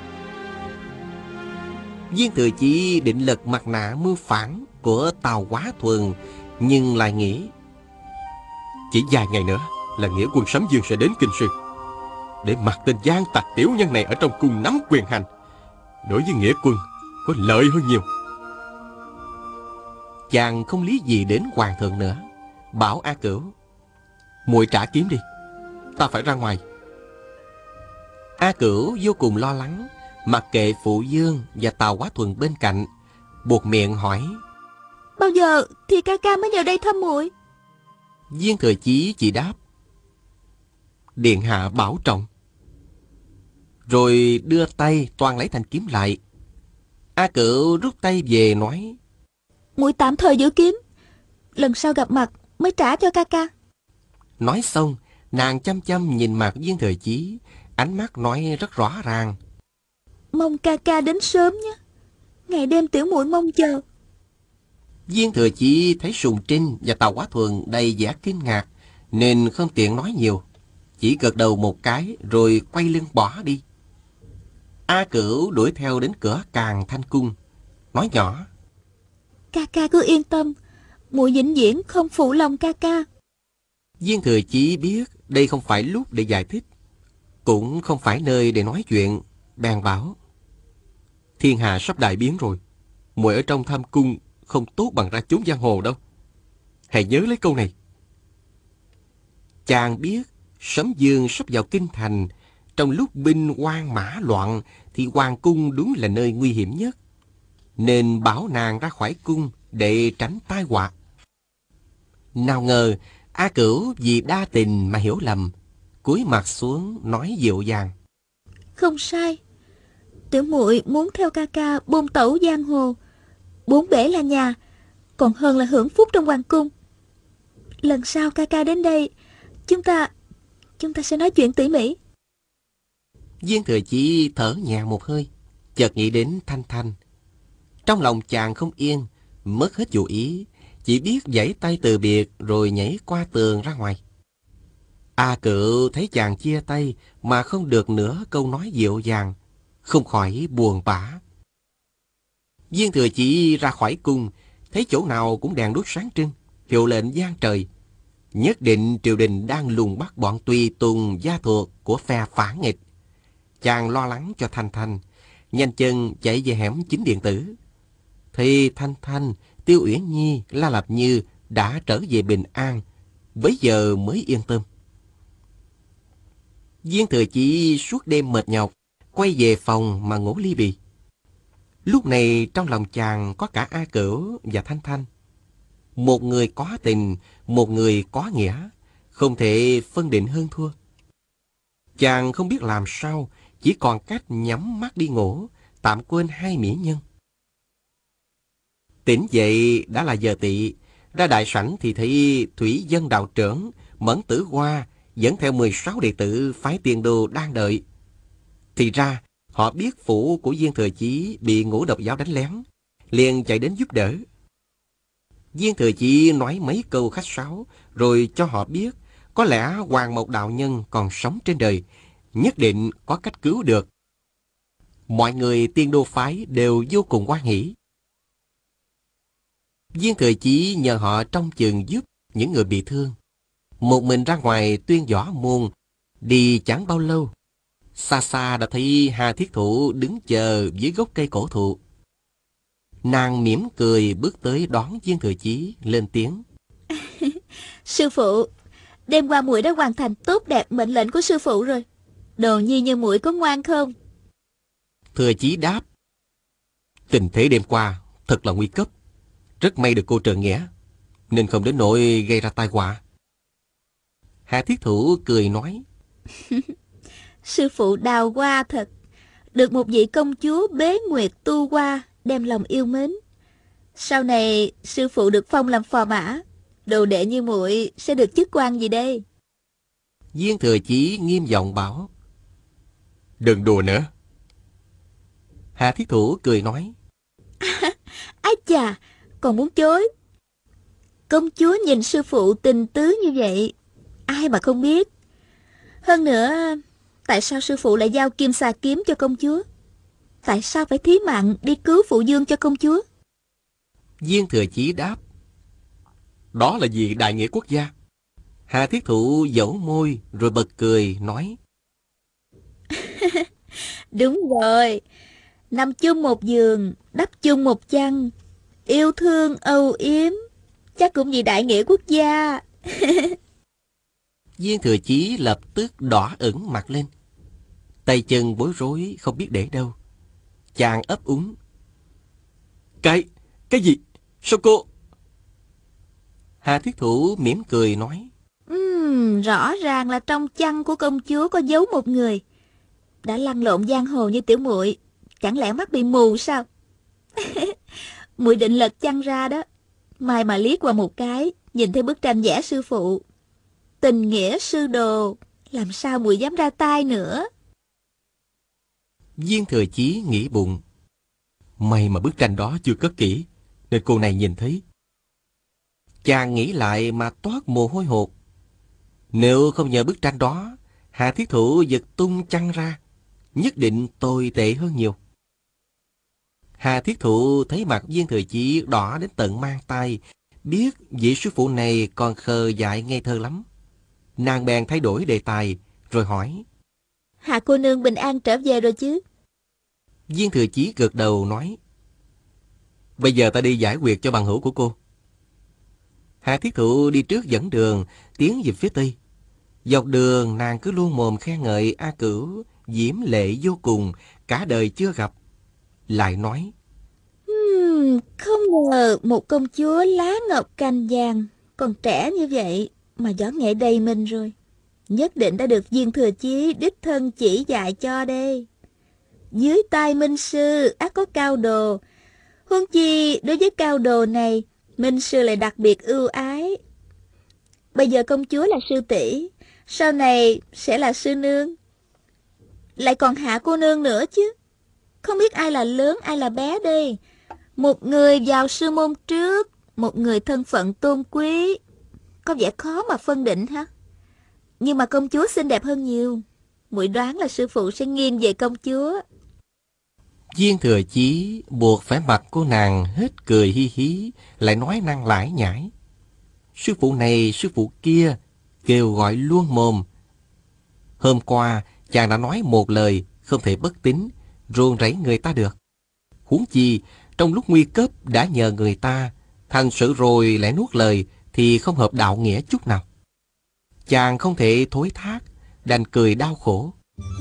Viên Thừa Chí định lật mặt nạ mưu phản của Tào Quá Thuần, nhưng lại nghĩ. Chỉ vài ngày nữa là nghĩa quân Sấm Dương sẽ đến Kinh Sư, để mặc tên gian tặc tiểu nhân này ở trong cung nắm quyền hành, đối với nghĩa quân có lợi hơn nhiều. Chàng không lý gì đến hoàng thượng nữa, bảo A Cửu. Muội trả kiếm đi, ta phải ra ngoài. A Cửu vô cùng lo lắng, mặc kệ Phụ Dương và Tào Quá Thuần bên cạnh, buột miệng hỏi. Bao giờ thì ca ca mới vào đây thăm muội? Viên Thừa Chí chỉ đáp. Điện hạ bảo trọng. Rồi đưa tay toan lấy thanh kiếm lại. A Cửu rút tay về nói. Muội tạm thời giữ kiếm, lần sau gặp mặt mới trả cho ca ca. Nói xong, nàng chăm chăm nhìn mặt Viên Thừa Chí, ánh mắt nói rất rõ ràng. Mong ca ca đến sớm nhé, ngày đêm tiểu muội mong chờ. Viên Thừa Chí thấy Sùng Trinh và Tào Quá Thuần đầy vẻ kinh ngạc, nên không tiện nói nhiều, chỉ gật đầu một cái rồi quay lưng bỏ đi. A Cửu đuổi theo đến cửa Càn Thanh Cung, nói nhỏ. Ca ca cứ yên tâm, muội vĩnh viễn không phụ lòng ca ca. Viên Thừa Chí biết đây không phải lúc để giải thích, cũng không phải nơi để nói chuyện, bèn bảo. Thiên hạ sắp đại biến rồi, muội ở trong thâm cung không tốt bằng ra chốn giang hồ đâu. Hãy nhớ lấy câu này. Chàng biết Sấm Dương sắp vào kinh thành, trong lúc binh hoang mã loạn thì hoàng cung đúng là nơi nguy hiểm nhất, nên bảo nàng ra khỏi cung để tránh tai họa. Nào ngờ A Cửu vì đa tình mà hiểu lầm, cúi mặt xuống nói dịu dàng. Không sai, tiểu muội muốn theo ca ca bôn tẩu giang hồ, bốn bể là nhà, còn hơn là hưởng phúc trong hoàng cung. Lần sau ca ca đến đây, chúng ta sẽ nói chuyện tỉ mỉ. Viên Thừa Chí thở nhẹ một hơi, chợt nghĩ đến Thanh Thanh. Trong lòng chàng không yên, mất hết chủ ý, chỉ biết giãy tay từ biệt rồi nhảy qua tường ra ngoài. A Cửu thấy chàng chia tay mà không được nửa câu nói dịu dàng, không khỏi buồn bã. Viên Thừa Chí ra khỏi cung, thấy chỗ nào cũng đèn đuốc sáng trưng, hiệu lệnh vang trời. Nhất định triều đình đang lùng bắt bọn tùy tùng gia thuộc của phe phản nghịch. chàng lo lắng cho Thanh Thanh, nhanh chân chạy về hẻm Chính Điện Tử. Thì Thanh Thanh, Tiêu Uyển Nhi, La Lạp Như đã trở về bình an, bấy giờ mới yên tâm. Viên Thừa Chí suốt đêm mệt nhọc, quay về phòng mà ngủ li bì. Lúc này trong lòng chàng có cả A Cửu và Thanh Thanh. Một người có tình, một người có nghĩa, không thể phân định hơn thua. Chàng không biết làm sao, chỉ còn cách nhắm mắt đi ngủ, tạm quên hai mỹ nhân. Tỉnh dậy đã là giờ tỵ, ra đại sảnh thì thấy Thủy Dân đạo trưởng, Mẫn Tử Hoa dẫn theo 16 đệ tử phái Tiền Đồ đang đợi. Thì ra, họ biết phủ của Viên Thừa Chí bị ngũ độc giáo đánh lén, liền chạy đến giúp đỡ. Viên Thừa Chí nói mấy câu khách sáo, rồi cho họ biết có lẽ Hoàng Mộc đạo nhân còn sống trên đời, nhất định có cách cứu được. Mọi người Tiên Đô phái đều vô cùng hoan hỉ. Viên Thừa Chí nhờ họ trông chừng giúp những người bị thương. Một mình ra ngoài tuyên võ môn, đi chẳng bao lâu, xa xa đã thấy Hà Thiết Thụ đứng chờ dưới gốc cây cổ thụ. Nàng mỉm cười bước tới đón Viên Thừa Chí, lên tiếng. Sư phụ, đêm qua muội đã hoàn thành tốt đẹp mệnh lệnh của sư phụ rồi. Đồ nhi như muội có ngoan không? Thừa Chí đáp. Tình thế đêm qua thật là nguy cấp. Rất may được cô trợ nghĩa, nên không đến nỗi gây ra tai họa. Hà Thiết Thụ cười nói. Sư phụ đào hoa thật. Được một vị công chúa bế nguyệt tu hoa, đem lòng yêu mến. Sau này sư phụ được phong làm phò mã, đồ đệ như muội sẽ được chức quan gì đây? Viên Thừa Chí nghiêm giọng bảo. Đừng đùa nữa. Hà Thiết Thụ cười nói. Ái chà, còn muốn chối. Công chúa nhìn sư phụ tình tứ như vậy, ai mà không biết. Hơn nữa, tại sao sư phụ lại giao kim xà kiếm cho công chúa? Tại sao phải thí mạng đi cứu phụ dương cho công chúa? Viên Thừa Chí đáp. Đó là vì đại nghĩa quốc gia. Hà Thiết Thụ dẫu môi rồi bật cười nói. Đúng rồi, nằm chung một giường, đắp chung một chăn, yêu thương âu yếm, chắc cũng vì đại nghĩa quốc gia. Viên Thừa Chí lập tức đỏ ửng mặt lên, tay chân bối rối không biết để đâu. Chàng ấp úng. Cái gì? Sao cô? Hà Thiết Thụ mỉm cười nói. Rõ ràng là trong chăn của công chúa có giấu một người. Đã lăn lộn giang hồ như tiểu muội, chẳng lẽ mắt bị mù sao? Muội định lật chăn ra đó, mai mà liếc qua một cái, nhìn thấy bức tranh vẽ sư phụ. Tình nghĩa sư đồ, làm sao muội dám ra tay nữa? Viên Thừa Chí nghĩ bụng. May mà bức tranh đó chưa cất kỹ, nên cô này nhìn thấy. Chàng nghĩ lại mà toát mồ hôi hột. Nếu không nhờ bức tranh đó, Hà Thiết Thụ giật tung chăn ra, nhất định tồi tệ hơn nhiều. Hà Thiết Thụ thấy mặt Viên Thừa Chí đỏ đến tận mang tay, biết vị sư phụ này còn khờ dại ngây thơ lắm. Nàng bèn thay đổi đề tài, rồi hỏi. Hà cô nương bình an trở về rồi chứ? Viên Thừa Chí gật đầu nói. Bây giờ ta đi giải quyết cho bằng hữu của cô. Hà Thiết Thụ đi trước dẫn đường, tiến về phía tây. Dọc đường nàng cứ luôn mồm khen ngợi A Cửu diễm lệ vô cùng, cả đời chưa gặp. Lại nói. Không ngờ một công chúa lá ngọc cành vàng, còn trẻ như vậy mà võ nghệ đầy mình rồi. Nhất định đã được Viên Thừa Chí đích thân chỉ dạy cho đây. Dưới tay minh sư ắt có cao đồ. Huống chi đối với cao đồ này, minh sư lại đặc biệt ưu ái. Bây giờ công chúa là sư tỷ, sau này sẽ là sư nương. Lại còn Hạ cô nương nữa chứ. Không biết ai là lớn ai là bé đây. Một người vào sư môn trước, một người thân phận tôn quý. Có vẻ khó mà phân định ha. Nhưng mà công chúa xinh đẹp hơn nhiều. Muội đoán là sư phụ sẽ nghiêng về công chúa. Viên Thừa Chí buộc phải mặt cô nàng hết cười hi hí, lại nói năng lải nhải. Sư phụ này, sư phụ kia, kêu gọi luôn mồm. Hôm qua, chàng đã nói một lời, không thể bất tín, ruồng rẫy người ta được. Huống chi, trong lúc nguy cấp đã nhờ người ta, thành sự rồi lại nuốt lời thì không hợp đạo nghĩa chút nào. Chàng không thể thối thác, đành cười đau khổ.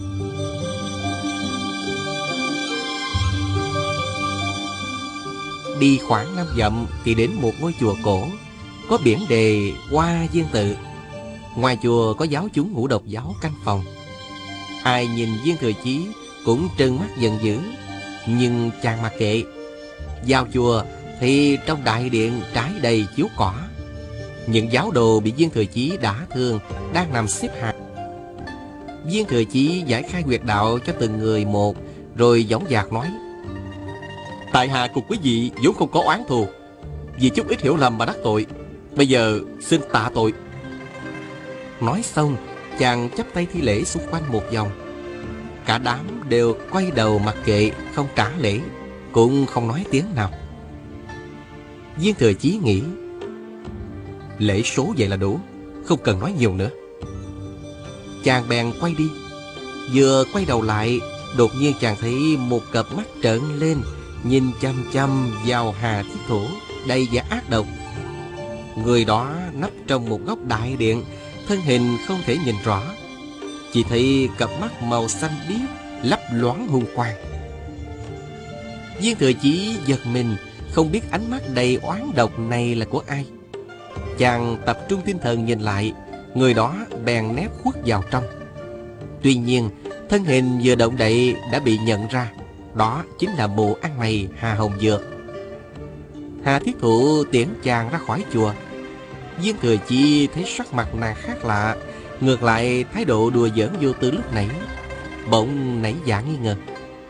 Đi khoảng 5 dặm thì đến một ngôi chùa cổ, có biển đề Hoa Viên Tự. Ngoài chùa có giáo chúng Ngũ Độc giáo canh phòng. Ai nhìn Viên Thừa Chí cũng trừng mắt giận dữ, nhưng chàng mặc kệ. Vào chùa thì trong đại điện trải đầy chiếu cỏ. Những giáo đồ bị Viên Thừa Chí đả thương đang nằm xếp hàng. Viên Thừa Chí giải khai huyệt đạo cho từng người một, rồi dõng dạc nói: tại hạ cùng quý vị vốn không có oán thù, vì chút ít hiểu lầm mà đắc tội, bây giờ xin tạ tội. Nói xong, chàng chắp tay thi lễ xung quanh một vòng. Cả đám đều quay đầu mặc kệ, không trả lễ, cũng không nói tiếng nào. Viên Thừa Chí nghĩ, lễ số vậy là đủ, không cần nói nhiều nữa. Chàng bèn quay đi. Vừa quay đầu lại, đột nhiên chàng thấy một cặp mắt trợn lên, nhìn chăm chăm vào Hà Thiết Thủ, đầy vẻ ác độc. Người đó nấp trong một góc đại điện, thân hình không thể nhìn rõ, chỉ thấy cặp mắt màu xanh biếc lấp loáng hung quang. Viên Thừa Chí giật mình, không biết ánh mắt đầy oán độc này là của ai. Chàng tập trung tinh thần nhìn lại, người đó bèn nép khuất vào trong. Tuy nhiên, thân hình vừa động đậy đã bị nhận ra, đó chính là mụ ăn mày Hà Hồng Dược. Hà Thiết Thụ tiễn chàng ra khỏi chùa. Viên Thừa Chí thấy sắc mặt nàng khác lạ, ngược lại thái độ đùa giỡn vô tư lúc nãy, bỗng nảy dạ nghi ngờ.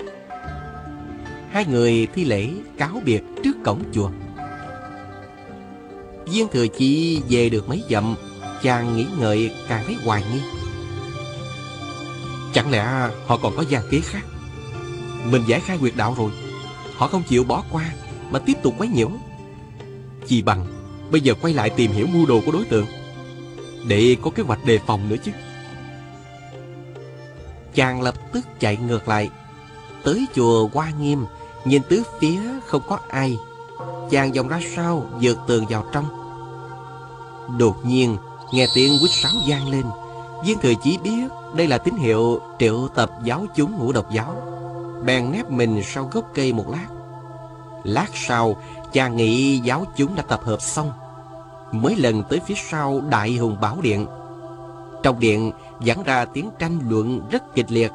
Hai người thi lễ cáo biệt trước cổng chùa. Viên Thừa Chí về được mấy dặm, chàng nghĩ ngợi càng thấy hoài nghi. Chẳng lẽ họ còn có gian kế khác? Mình giải khai huyệt đạo rồi, họ không chịu bỏ qua mà tiếp tục quấy nhiễu. Chỉ bằng bây giờ quay lại tìm hiểu mưu đồ của đối tượng, để có kế hoạch đề phòng nữa chứ. Chàng lập tức chạy ngược lại, tới chùa Hoa Nghiêm, nhìn tứ phía không có ai. Chàng vòng ra sau, vượt tường vào trong. Đột nhiên nghe tiếng huýt sáo vang lên. Viên Thừa Chí biết đây là tín hiệu triệu tập giáo chúng Ngũ Độc giáo, bèn nép mình sau gốc cây một lát. Lát sau, chàng nghĩ giáo chúng đã tập hợp xong, mới lần tới phía sau Đại Hùng Bảo Điện. Trong điện vẳng ra tiếng tranh luận rất kịch liệt.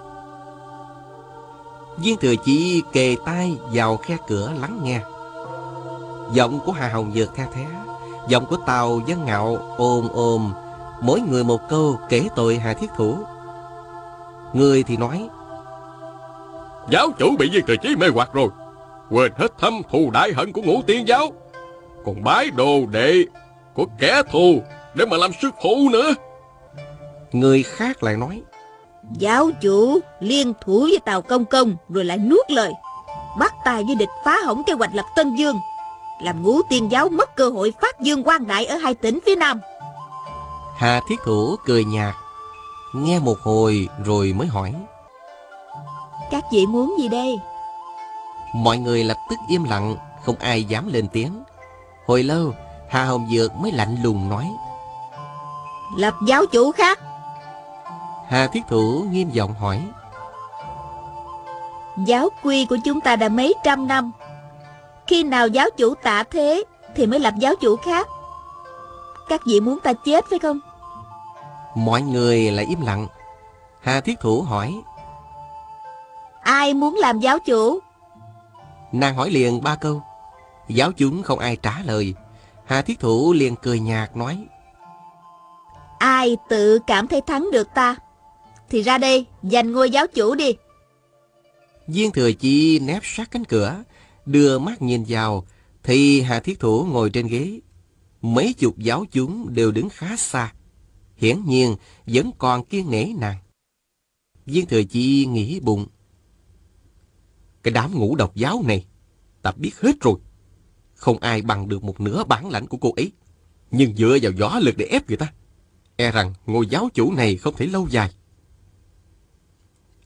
Viên Thừa Chí kề tai vào khe cửa lắng nghe. Giọng của Hà Hồng Dược the thé, giọng của Tào Dân Ngạo ôm ôm, mỗi người một câu kể tội Hà Thiết Thủ. Người thì nói: giáo chủ bị Viên Thừa Chí mê hoặc rồi, quên hết thâm thù đại hận của Ngũ Tiên giáo, còn bái đồ đệ của kẻ thù để mà làm sư phụ nữa. Người khác lại nói: giáo chủ liên thủ với Tào Công Công rồi lại nuốt lời, bắt tay với địch phá hỏng kế hoạch lập Tân Dương, làm Ngũ Tiên giáo mất cơ hội phát dương quang đại ở hai tỉnh phía Nam. Hà Thiết Thủ cười nhạt, nghe một hồi rồi mới hỏi: các vị muốn gì đây? Mọi người lập tức im lặng, không ai dám lên tiếng. Hồi lâu, Hà Hồng Dược mới lạnh lùng nói: lập giáo chủ khác. Hà Thiết Thủ nghiêm giọng hỏi: giáo quy của chúng ta đã mấy trăm năm, khi nào giáo chủ tạ thế thì mới lập giáo chủ khác. Các vị muốn ta chết phải không? Mọi người lại im lặng. Hà Thiết Thủ hỏi: ai muốn làm giáo chủ? Nàng hỏi liền 3 câu. Giáo chúng không ai trả lời. Hà Thiết Thủ liền cười nhạt nói: ai tự cảm thấy thắng được ta thì ra đây giành ngôi giáo chủ đi. Viên Thừa Chí nép sát cánh cửa, đưa mắt nhìn vào, thì Hà Thiết Thủ ngồi trên ghế. Mấy chục giáo chúng đều đứng khá xa, hiển nhiên vẫn còn kiêng nể nàng. Viên Thừa Chí nghĩ bụng: cái đám Ngũ Độc giáo này ta biết hết rồi, không ai bằng được một nửa bản lãnh của cô ấy, nhưng dựa vào võ lực để ép người ta, e rằng ngôi giáo chủ này không thể lâu dài.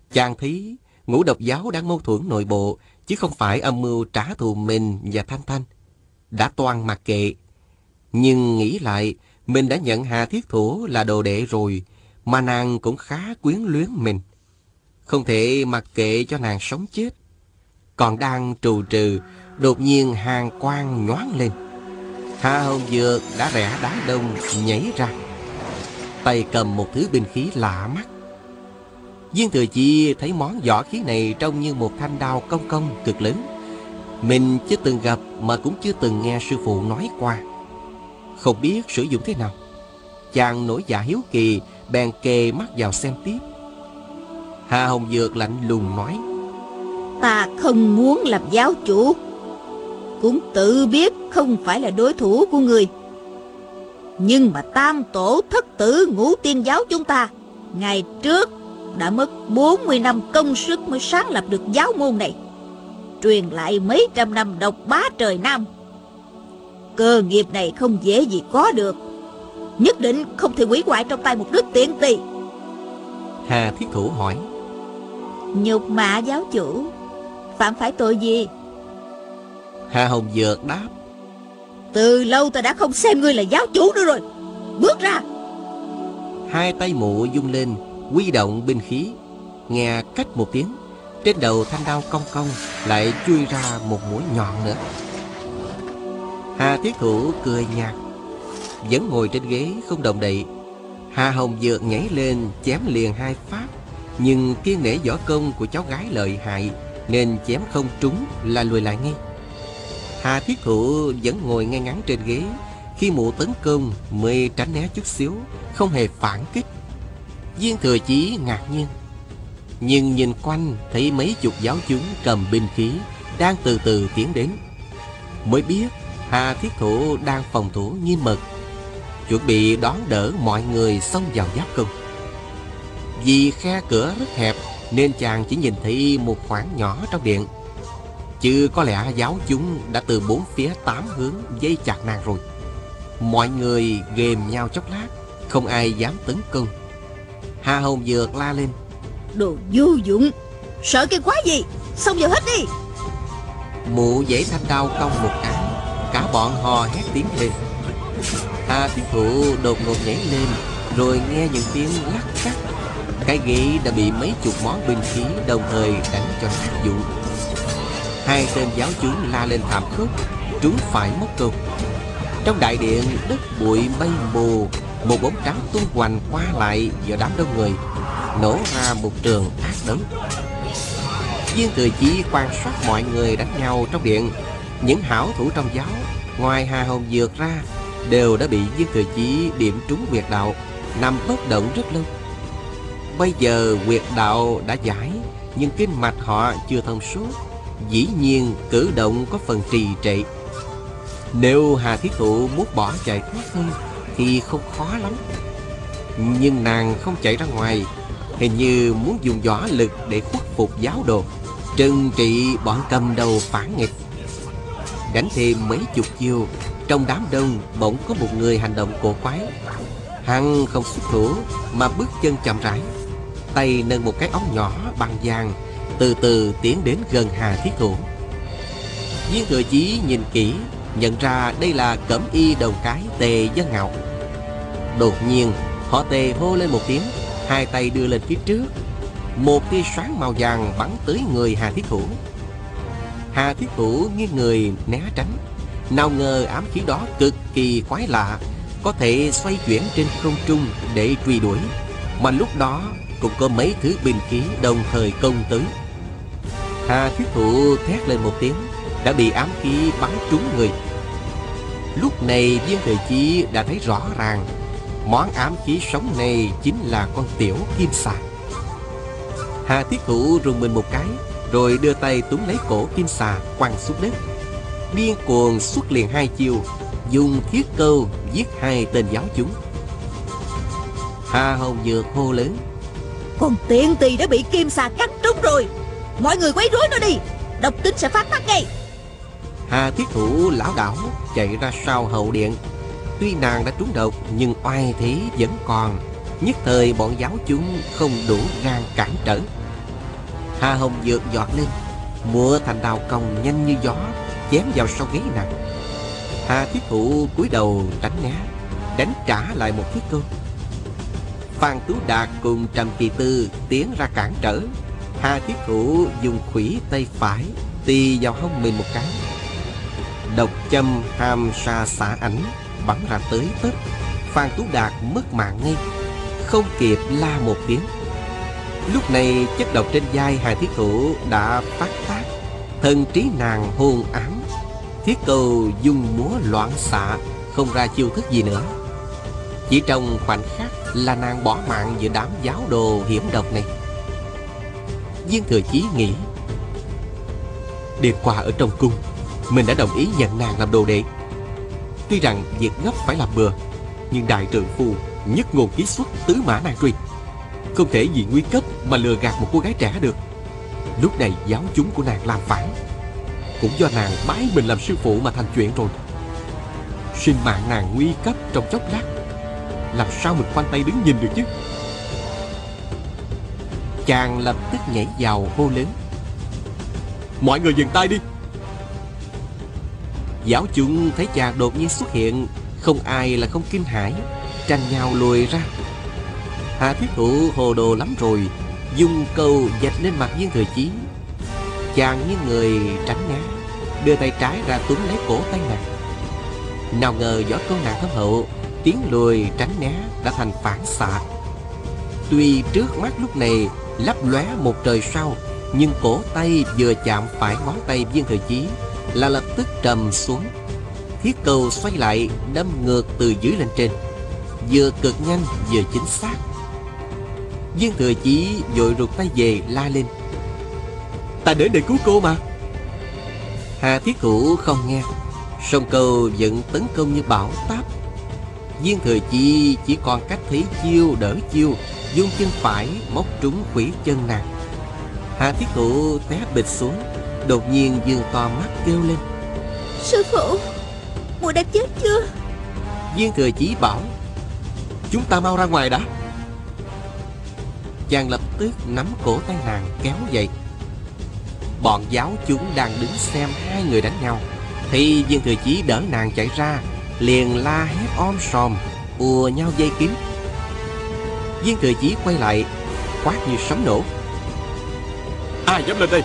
Chàng thấy Ngũ Độc giáo đang mâu thuẫn nội bộ, chứ không phải âm mưu trả thù mình và Thanh Thanh. Đã toan mặc kệ. Nhưng nghĩ lại, mình đã nhận Hà Thiết Thủ là đồ đệ rồi, mà nàng cũng khá quyến luyến mình. Không thể mặc kệ cho nàng sống chết. Còn đang trù trừ, đột nhiên hàn quang nhoáng lên. Hà Hồng Dược đã rẽ đám đông nhảy ra, tay cầm một thứ binh khí lạ mắt. Viên Thừa Chi thấy món võ khí này trông như một thanh đao cong cong cực lớn. Mình chưa từng gặp mà cũng chưa từng nghe sư phụ nói qua, không biết sử dụng thế nào. Chàng nổi dạ hiếu kỳ, bèn kề mắt vào xem tiếp. Hà Hồng Dược lạnh lùng nói: Ta không muốn làm giáo chủ, cũng tự biết không phải là đối thủ của người. Nhưng mà tam tổ thất tử Ngũ Tiên giáo chúng ta ngày trước đã mất 40 năm công sức mới sáng lập được giáo môn này, truyền lại mấy trăm năm độc bá trời Nam. Cơ nghiệp này không dễ gì có được, nhất định không thể hủy hoại trong tay một đứa tiện tỳ. Hà Thiết Thủ hỏi: Nhục mạ giáo chủ, phạm phải tội gì? Hà Hồng Dược đáp: Từ lâu ta đã không xem ngươi là giáo chủ nữa rồi. Bước ra. Hai tay mụ vung lên, huy động binh khí. Nghe cách một tiếng, trên đầu thanh đao cong cong lại chui ra một mũi nhọn nữa. Hà Thiết Thủ cười nhạt, vẫn ngồi trên ghế không động đậy. Hà Hồng Dược nhảy lên chém liền hai phát, nhưng kiêng nể võ công của cháu gái lợi hại nên chém không trúng là lùi lại ngay. Hà Thiết Thủ vẫn ngồi ngay ngắn trên ghế, khi mụ tấn công mới tránh né chút xíu, không hề phản kích. Viên Thừa Chí ngạc nhiên, nhưng nhìn quanh thấy mấy chục giáo chúng cầm binh khí đang từ từ tiến đến, mới biết Hà Thiết Thủ đang phòng thủ nghiêm mật, chuẩn bị đón đỡ mọi người xông vào giáp công. Vì khe cửa rất hẹp nên chàng chỉ nhìn thấy một khoảng nhỏ trong điện, chứ có lẽ giáo chúng đã từ bốn phía tám hướng vây chặt nàng rồi. Mọi người ghềm nhau chốc lát, không ai dám tấn công. Hà Hồng Dược la lên: Đồ vô dụng, sợ cái quái gì, xông vào hết đi. Mụ giãy thanh đao cong một cái, cả bọn hò hét tiếng lên. Hà Thiết Thủ đột ngột nhảy lên, rồi nghe những tiếng lắc cắt. Cái ghế đã bị mấy chục món binh khí đồng thời đánh cho nát vụn. Hai tên giáo chúng la lên thảm khốc, trúng phải mất công. Trong đại điện đất bụi mây mù, một bóng trắng tung hoành qua lại giữa đám đông người, nổ ra một trường ác đấu. Viên Thừa Chí quan sát mọi người đánh nhau trong điện. Những hảo thủ trong giáo, ngoài Hà Hồng Dược ra, đều đã bị Viên Thừa Chí điểm trúng huyệt đạo, nằm bất động rất lâu. Bây giờ huyệt đạo đã giải, nhưng kinh mạch họ chưa thông suốt, dĩ nhiên cử động có phần trì trệ. Nếu Hà Thiết Thụ muốn bỏ chạy thoát thân thì không khó lắm, nhưng nàng không chạy ra ngoài, hình như muốn dùng võ lực để khuất phục giáo đồ, trừng trị bọn cầm đầu phản nghịch. Đánh thêm mấy chục chiêu, trong đám đông bỗng có một người hành động cổ quái. Hắn không xuất thủ mà bước chân chậm rãi, tay nâng một cái ống nhỏ bằng vàng, từ từ tiến đến gần Hà Thiết Thủ. Viên Thừa Chí nhìn kỹ, nhận ra đây là Cẩm Y Đồng Cái Tề Dân Ngạo. Đột nhiên họ Tề hô lên một tiếng, hai tay đưa lên phía trước, một tia sáng màu vàng bắn tới người Hà Thiết Thủ. Hà Thiết Thủ nghiêng người né tránh, nào ngờ ám khí đó cực kỳ quái lạ, có thể xoay chuyển trên không trung để truy đuổi, mà lúc đó cũng có mấy thứ binh khí đồng thời công tới. Hà Thiết Thủ thét lên một tiếng, đã bị ám khí bắn trúng người. Lúc này Viên Thừa Chí đã thấy rõ ràng, món ám khí sống này chính là con tiểu kim xà. Hà Thiết Thủ rùng mình một cái, rồi đưa tay túm lấy cổ kim xà quăng xuống đất, điên cuồng xuất liền hai chiêu, dùng thiết câu giết hai tên giáo chúng. Hà Hồng Dược hô lớn: Con tiện tỳ đã bị kim xà cắn trúng rồi, mọi người quấy rối nó đi, độc tính sẽ phát tác ngay. Hà Thiết Thủ lảo đảo chạy ra sau hậu điện. Tuy nàng đã trúng độc nhưng oai thế vẫn còn, nhất thời bọn giáo chúng không đủ gan cản trở. Hà hồng dược giọt lên, múa thành đào cong nhanh như gió, chém vào sau gáy nàng. Hà Thiết Thụ cúi đầu tránh né, đánh trả lại một thiết câu. Phan Tú Đạt cùng Trầm Kỳ Tư tiến ra cản trở. Hà Thiết Thụ dùng khuỷu tay phải tì vào hông mình một cái. Độc châm hàm sa xả ảnh bắn ra tới tấp. Phan Tú Đạt mất mạng ngay, không kịp la một tiếng. Lúc này chất độc trên vai Hà Thiết Thụ đã phát tác, thần trí nàng hôn ám. Thiết Câu dung múa loạn xạ, không ra chiêu thức gì nữa. Chỉ trong khoảnh khắc là nàng bỏ mạng giữa đám giáo đồ hiểm độc này. Viên Thừa Chí nghĩ, đêm qua ở trong cung, mình đã đồng ý nhận nàng làm đồ đệ. Tuy rằng việc gấp phải làm bừa, nhưng đại trượng phu nhất ngôn ký xuất, tứ mã nan truy, không thể vì nguy cấp mà lừa gạt một cô gái trẻ được. Lúc này giáo chúng của nàng làm phản, cũng do nàng bái mình làm sư phụ mà thành chuyện rồi. Sinh mạng nàng nguy cấp trong chốc lát, làm sao mình khoanh tay đứng nhìn được chứ? Chàng lập tức nhảy vào hô lớn, mọi người dừng tay đi. Giáo chúng thấy chàng đột nhiên xuất hiện, không ai là không kinh hãi, tranh nhau lùi ra. Hà Thiết Thụ hồ đồ lắm rồi, dùng câu vạch lên mặt Viên Thừa Chí. Chàng như người tránh né, đưa tay trái ra túm lấy cổ tay nàng. Nào ngờ võ công nàng thâm hậu, tiến lùi tránh né đã thành phản xạ. Tuy trước mắt lúc này lấp lóe một trời sao, nhưng cổ tay vừa chạm phải ngón tay Viên Thừa Chí là lập tức trầm xuống. Thiết Câu xoay lại đâm ngược từ dưới lên trên, vừa cực nhanh vừa chính xác. Viên Thừa Chí vội rụt tay về la lên, ta đến để cứu cô mà. Hà Thiết Thụ không nghe, song Câu vẫn tấn công như bão táp. Viên Thừa Chí chỉ còn cách thấy chiêu đỡ chiêu, dung chân phải móc trúng khuỷu chân nàng. Hà Thiết Thụ té bịch xuống, đột nhiên dương to mắt kêu lên, sư phụ, muội đã chết chưa? Viên Thừa Chí bảo, chúng ta mau ra ngoài đã. Chàng lập tức nắm cổ tay nàng kéo dậy. Bọn giáo chúng đang đứng xem hai người đánh nhau, thì Viên Thừa Chí đỡ nàng chạy ra, liền la hét om sòm, ùa nhau dây kín. Viên Thừa Chí quay lại, quát như sấm nổ, ai dám lên đây?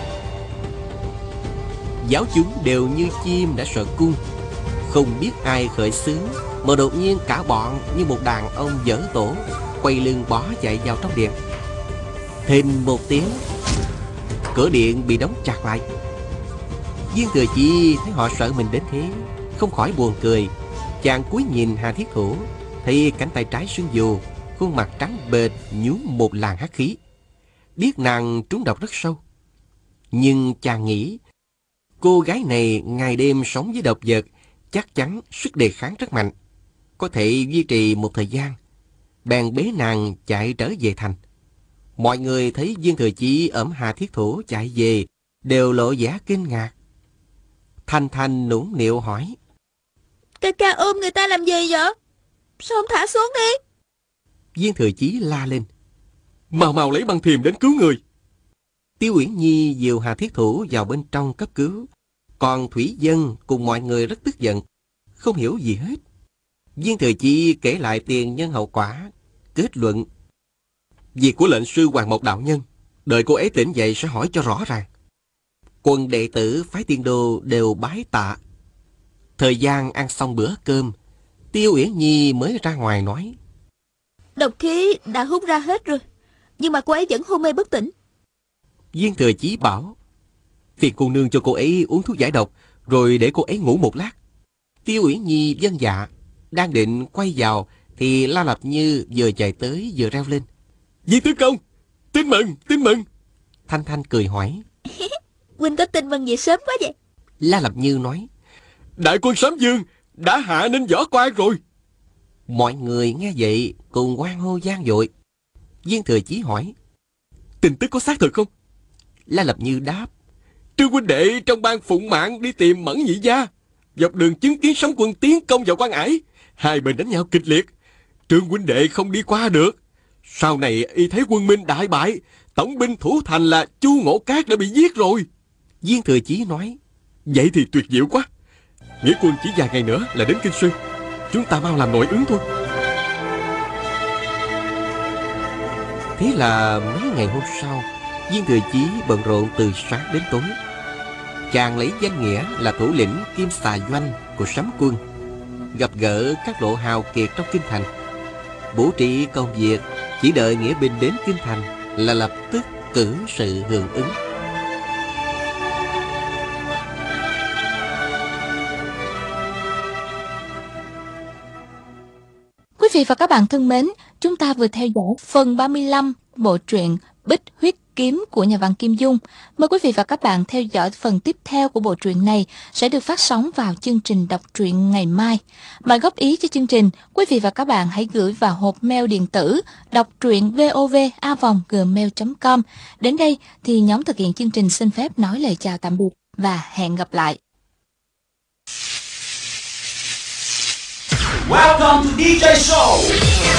Giáo chúng đều như chim đã sợ cung, không biết ai khởi xướng, mà đột nhiên cả bọn như một đàn ông dở tổ, quay lưng bỏ chạy vào trong điện. Thình một tiếng, cửa điện bị đóng chặt lại. Viên Thừa Chí thấy họ sợ mình đến thế, không khỏi buồn cười. Chàng cúi nhìn Hà Thiết Thụ, thấy cánh tay trái sưng dù, khuôn mặt trắng bệch nhuốm một làn hắc khí. Biết nàng trúng độc rất sâu, nhưng chàng nghĩ cô gái này ngày đêm sống với độc vật, chắc chắn sức đề kháng rất mạnh, có thể duy trì một thời gian. Bèn bế nàng chạy trở về thành. Mọi người thấy Viên Thừa Chí ẵm Hà Thiết Thụ chạy về, đều lộ vẻ kinh ngạc. Thanh Thanh nũng nịu hỏi, Ca ca ôm người ta làm gì vậy? Sao không thả xuống đi? Viên Thừa Chí la lên, Mau mau lấy băng thiềm đến cứu người. Tiêu Uyển Nhi dìu Hà Thiết Thụ vào bên trong cấp cứu. Còn Thủy Dân cùng mọi người rất tức giận, không hiểu gì hết. Viên Thừa Chí kể lại tiền nhân hậu quả, kết luận, việc của lệnh sư Hoàng Mộc đạo nhân, đợi cô ấy tỉnh dậy sẽ hỏi cho rõ ràng. Quần đệ tử phái Tiên Đô đều bái tạ. Thời gian ăn xong bữa cơm, Tiêu Uyển Nhi mới ra ngoài nói, Độc khí đã hút ra hết rồi, nhưng mà cô ấy vẫn hôn mê bất tỉnh. Viên Thừa Chí bảo, phiền cô nương cho cô ấy uống thuốc giải độc, rồi để cô ấy ngủ một lát. Tiêu Uyển Nhi vâng dạ, đang định quay vào thì La Lập Như vừa chạy tới vừa reo lên, Viên tướng công, tin mừng, tin mừng. Thanh Thanh cười hỏi, Huynh có tin mừng gì sớm quá vậy? La Lập Như nói, Đại quân Sám Dương đã hạ nên võ quan rồi. mọi người nghe vậy cùng hoan hô vang dội. Viên Thừa Chí hỏi, Tin tức có xác thực không? La Lập Như đáp, Trương huynh đệ trong ban Phụng Mạng đi tìm Mẫn Nhị gia, dọc đường chứng kiến sóng quân tiến công vào Quan Ải, hai bên đánh nhau kịch liệt. Trương huynh đệ không đi qua được. Sau này y thấy quân Minh đại bại, tổng binh thủ thành là Chu Ngộ Cát đã bị giết rồi. Viên Thừa Chí nói. Vậy thì tuyệt diệu quá. Nghĩa quân chỉ vài ngày nữa là đến Kinh Sư. Chúng ta mau làm nội ứng thôi. Thế là mấy ngày hôm sau, Viên Thừa Chí bận rộn từ sáng đến tối. Chàng lấy danh nghĩa là thủ lĩnh Kim Xà Doanh của Sấm quân, gặp gỡ các lộ hào kiệt trong kinh thành, bố trí công việc, chỉ đợi nghĩa binh đến kinh thành là lập tức cử sự hưởng ứng. Quý vị và các bạn thân mến, chúng ta vừa theo dõi phần 35 bộ truyện Bích Huyết Kiếm của nhà văn Kim Dung. Mời quý vị và các bạn theo dõi phần tiếp theo của bộ truyện này sẽ được phát sóng vào chương trình đọc truyện ngày mai. Mà góp ý cho chương trình, quý vị và các bạn hãy gửi vào hộp mail điện tử đọc truyện vov@gmail.com. Đến đây thì nhóm thực hiện chương trình xin phép nói lời chào tạm biệt và hẹn gặp lại. Welcome to DJ Show.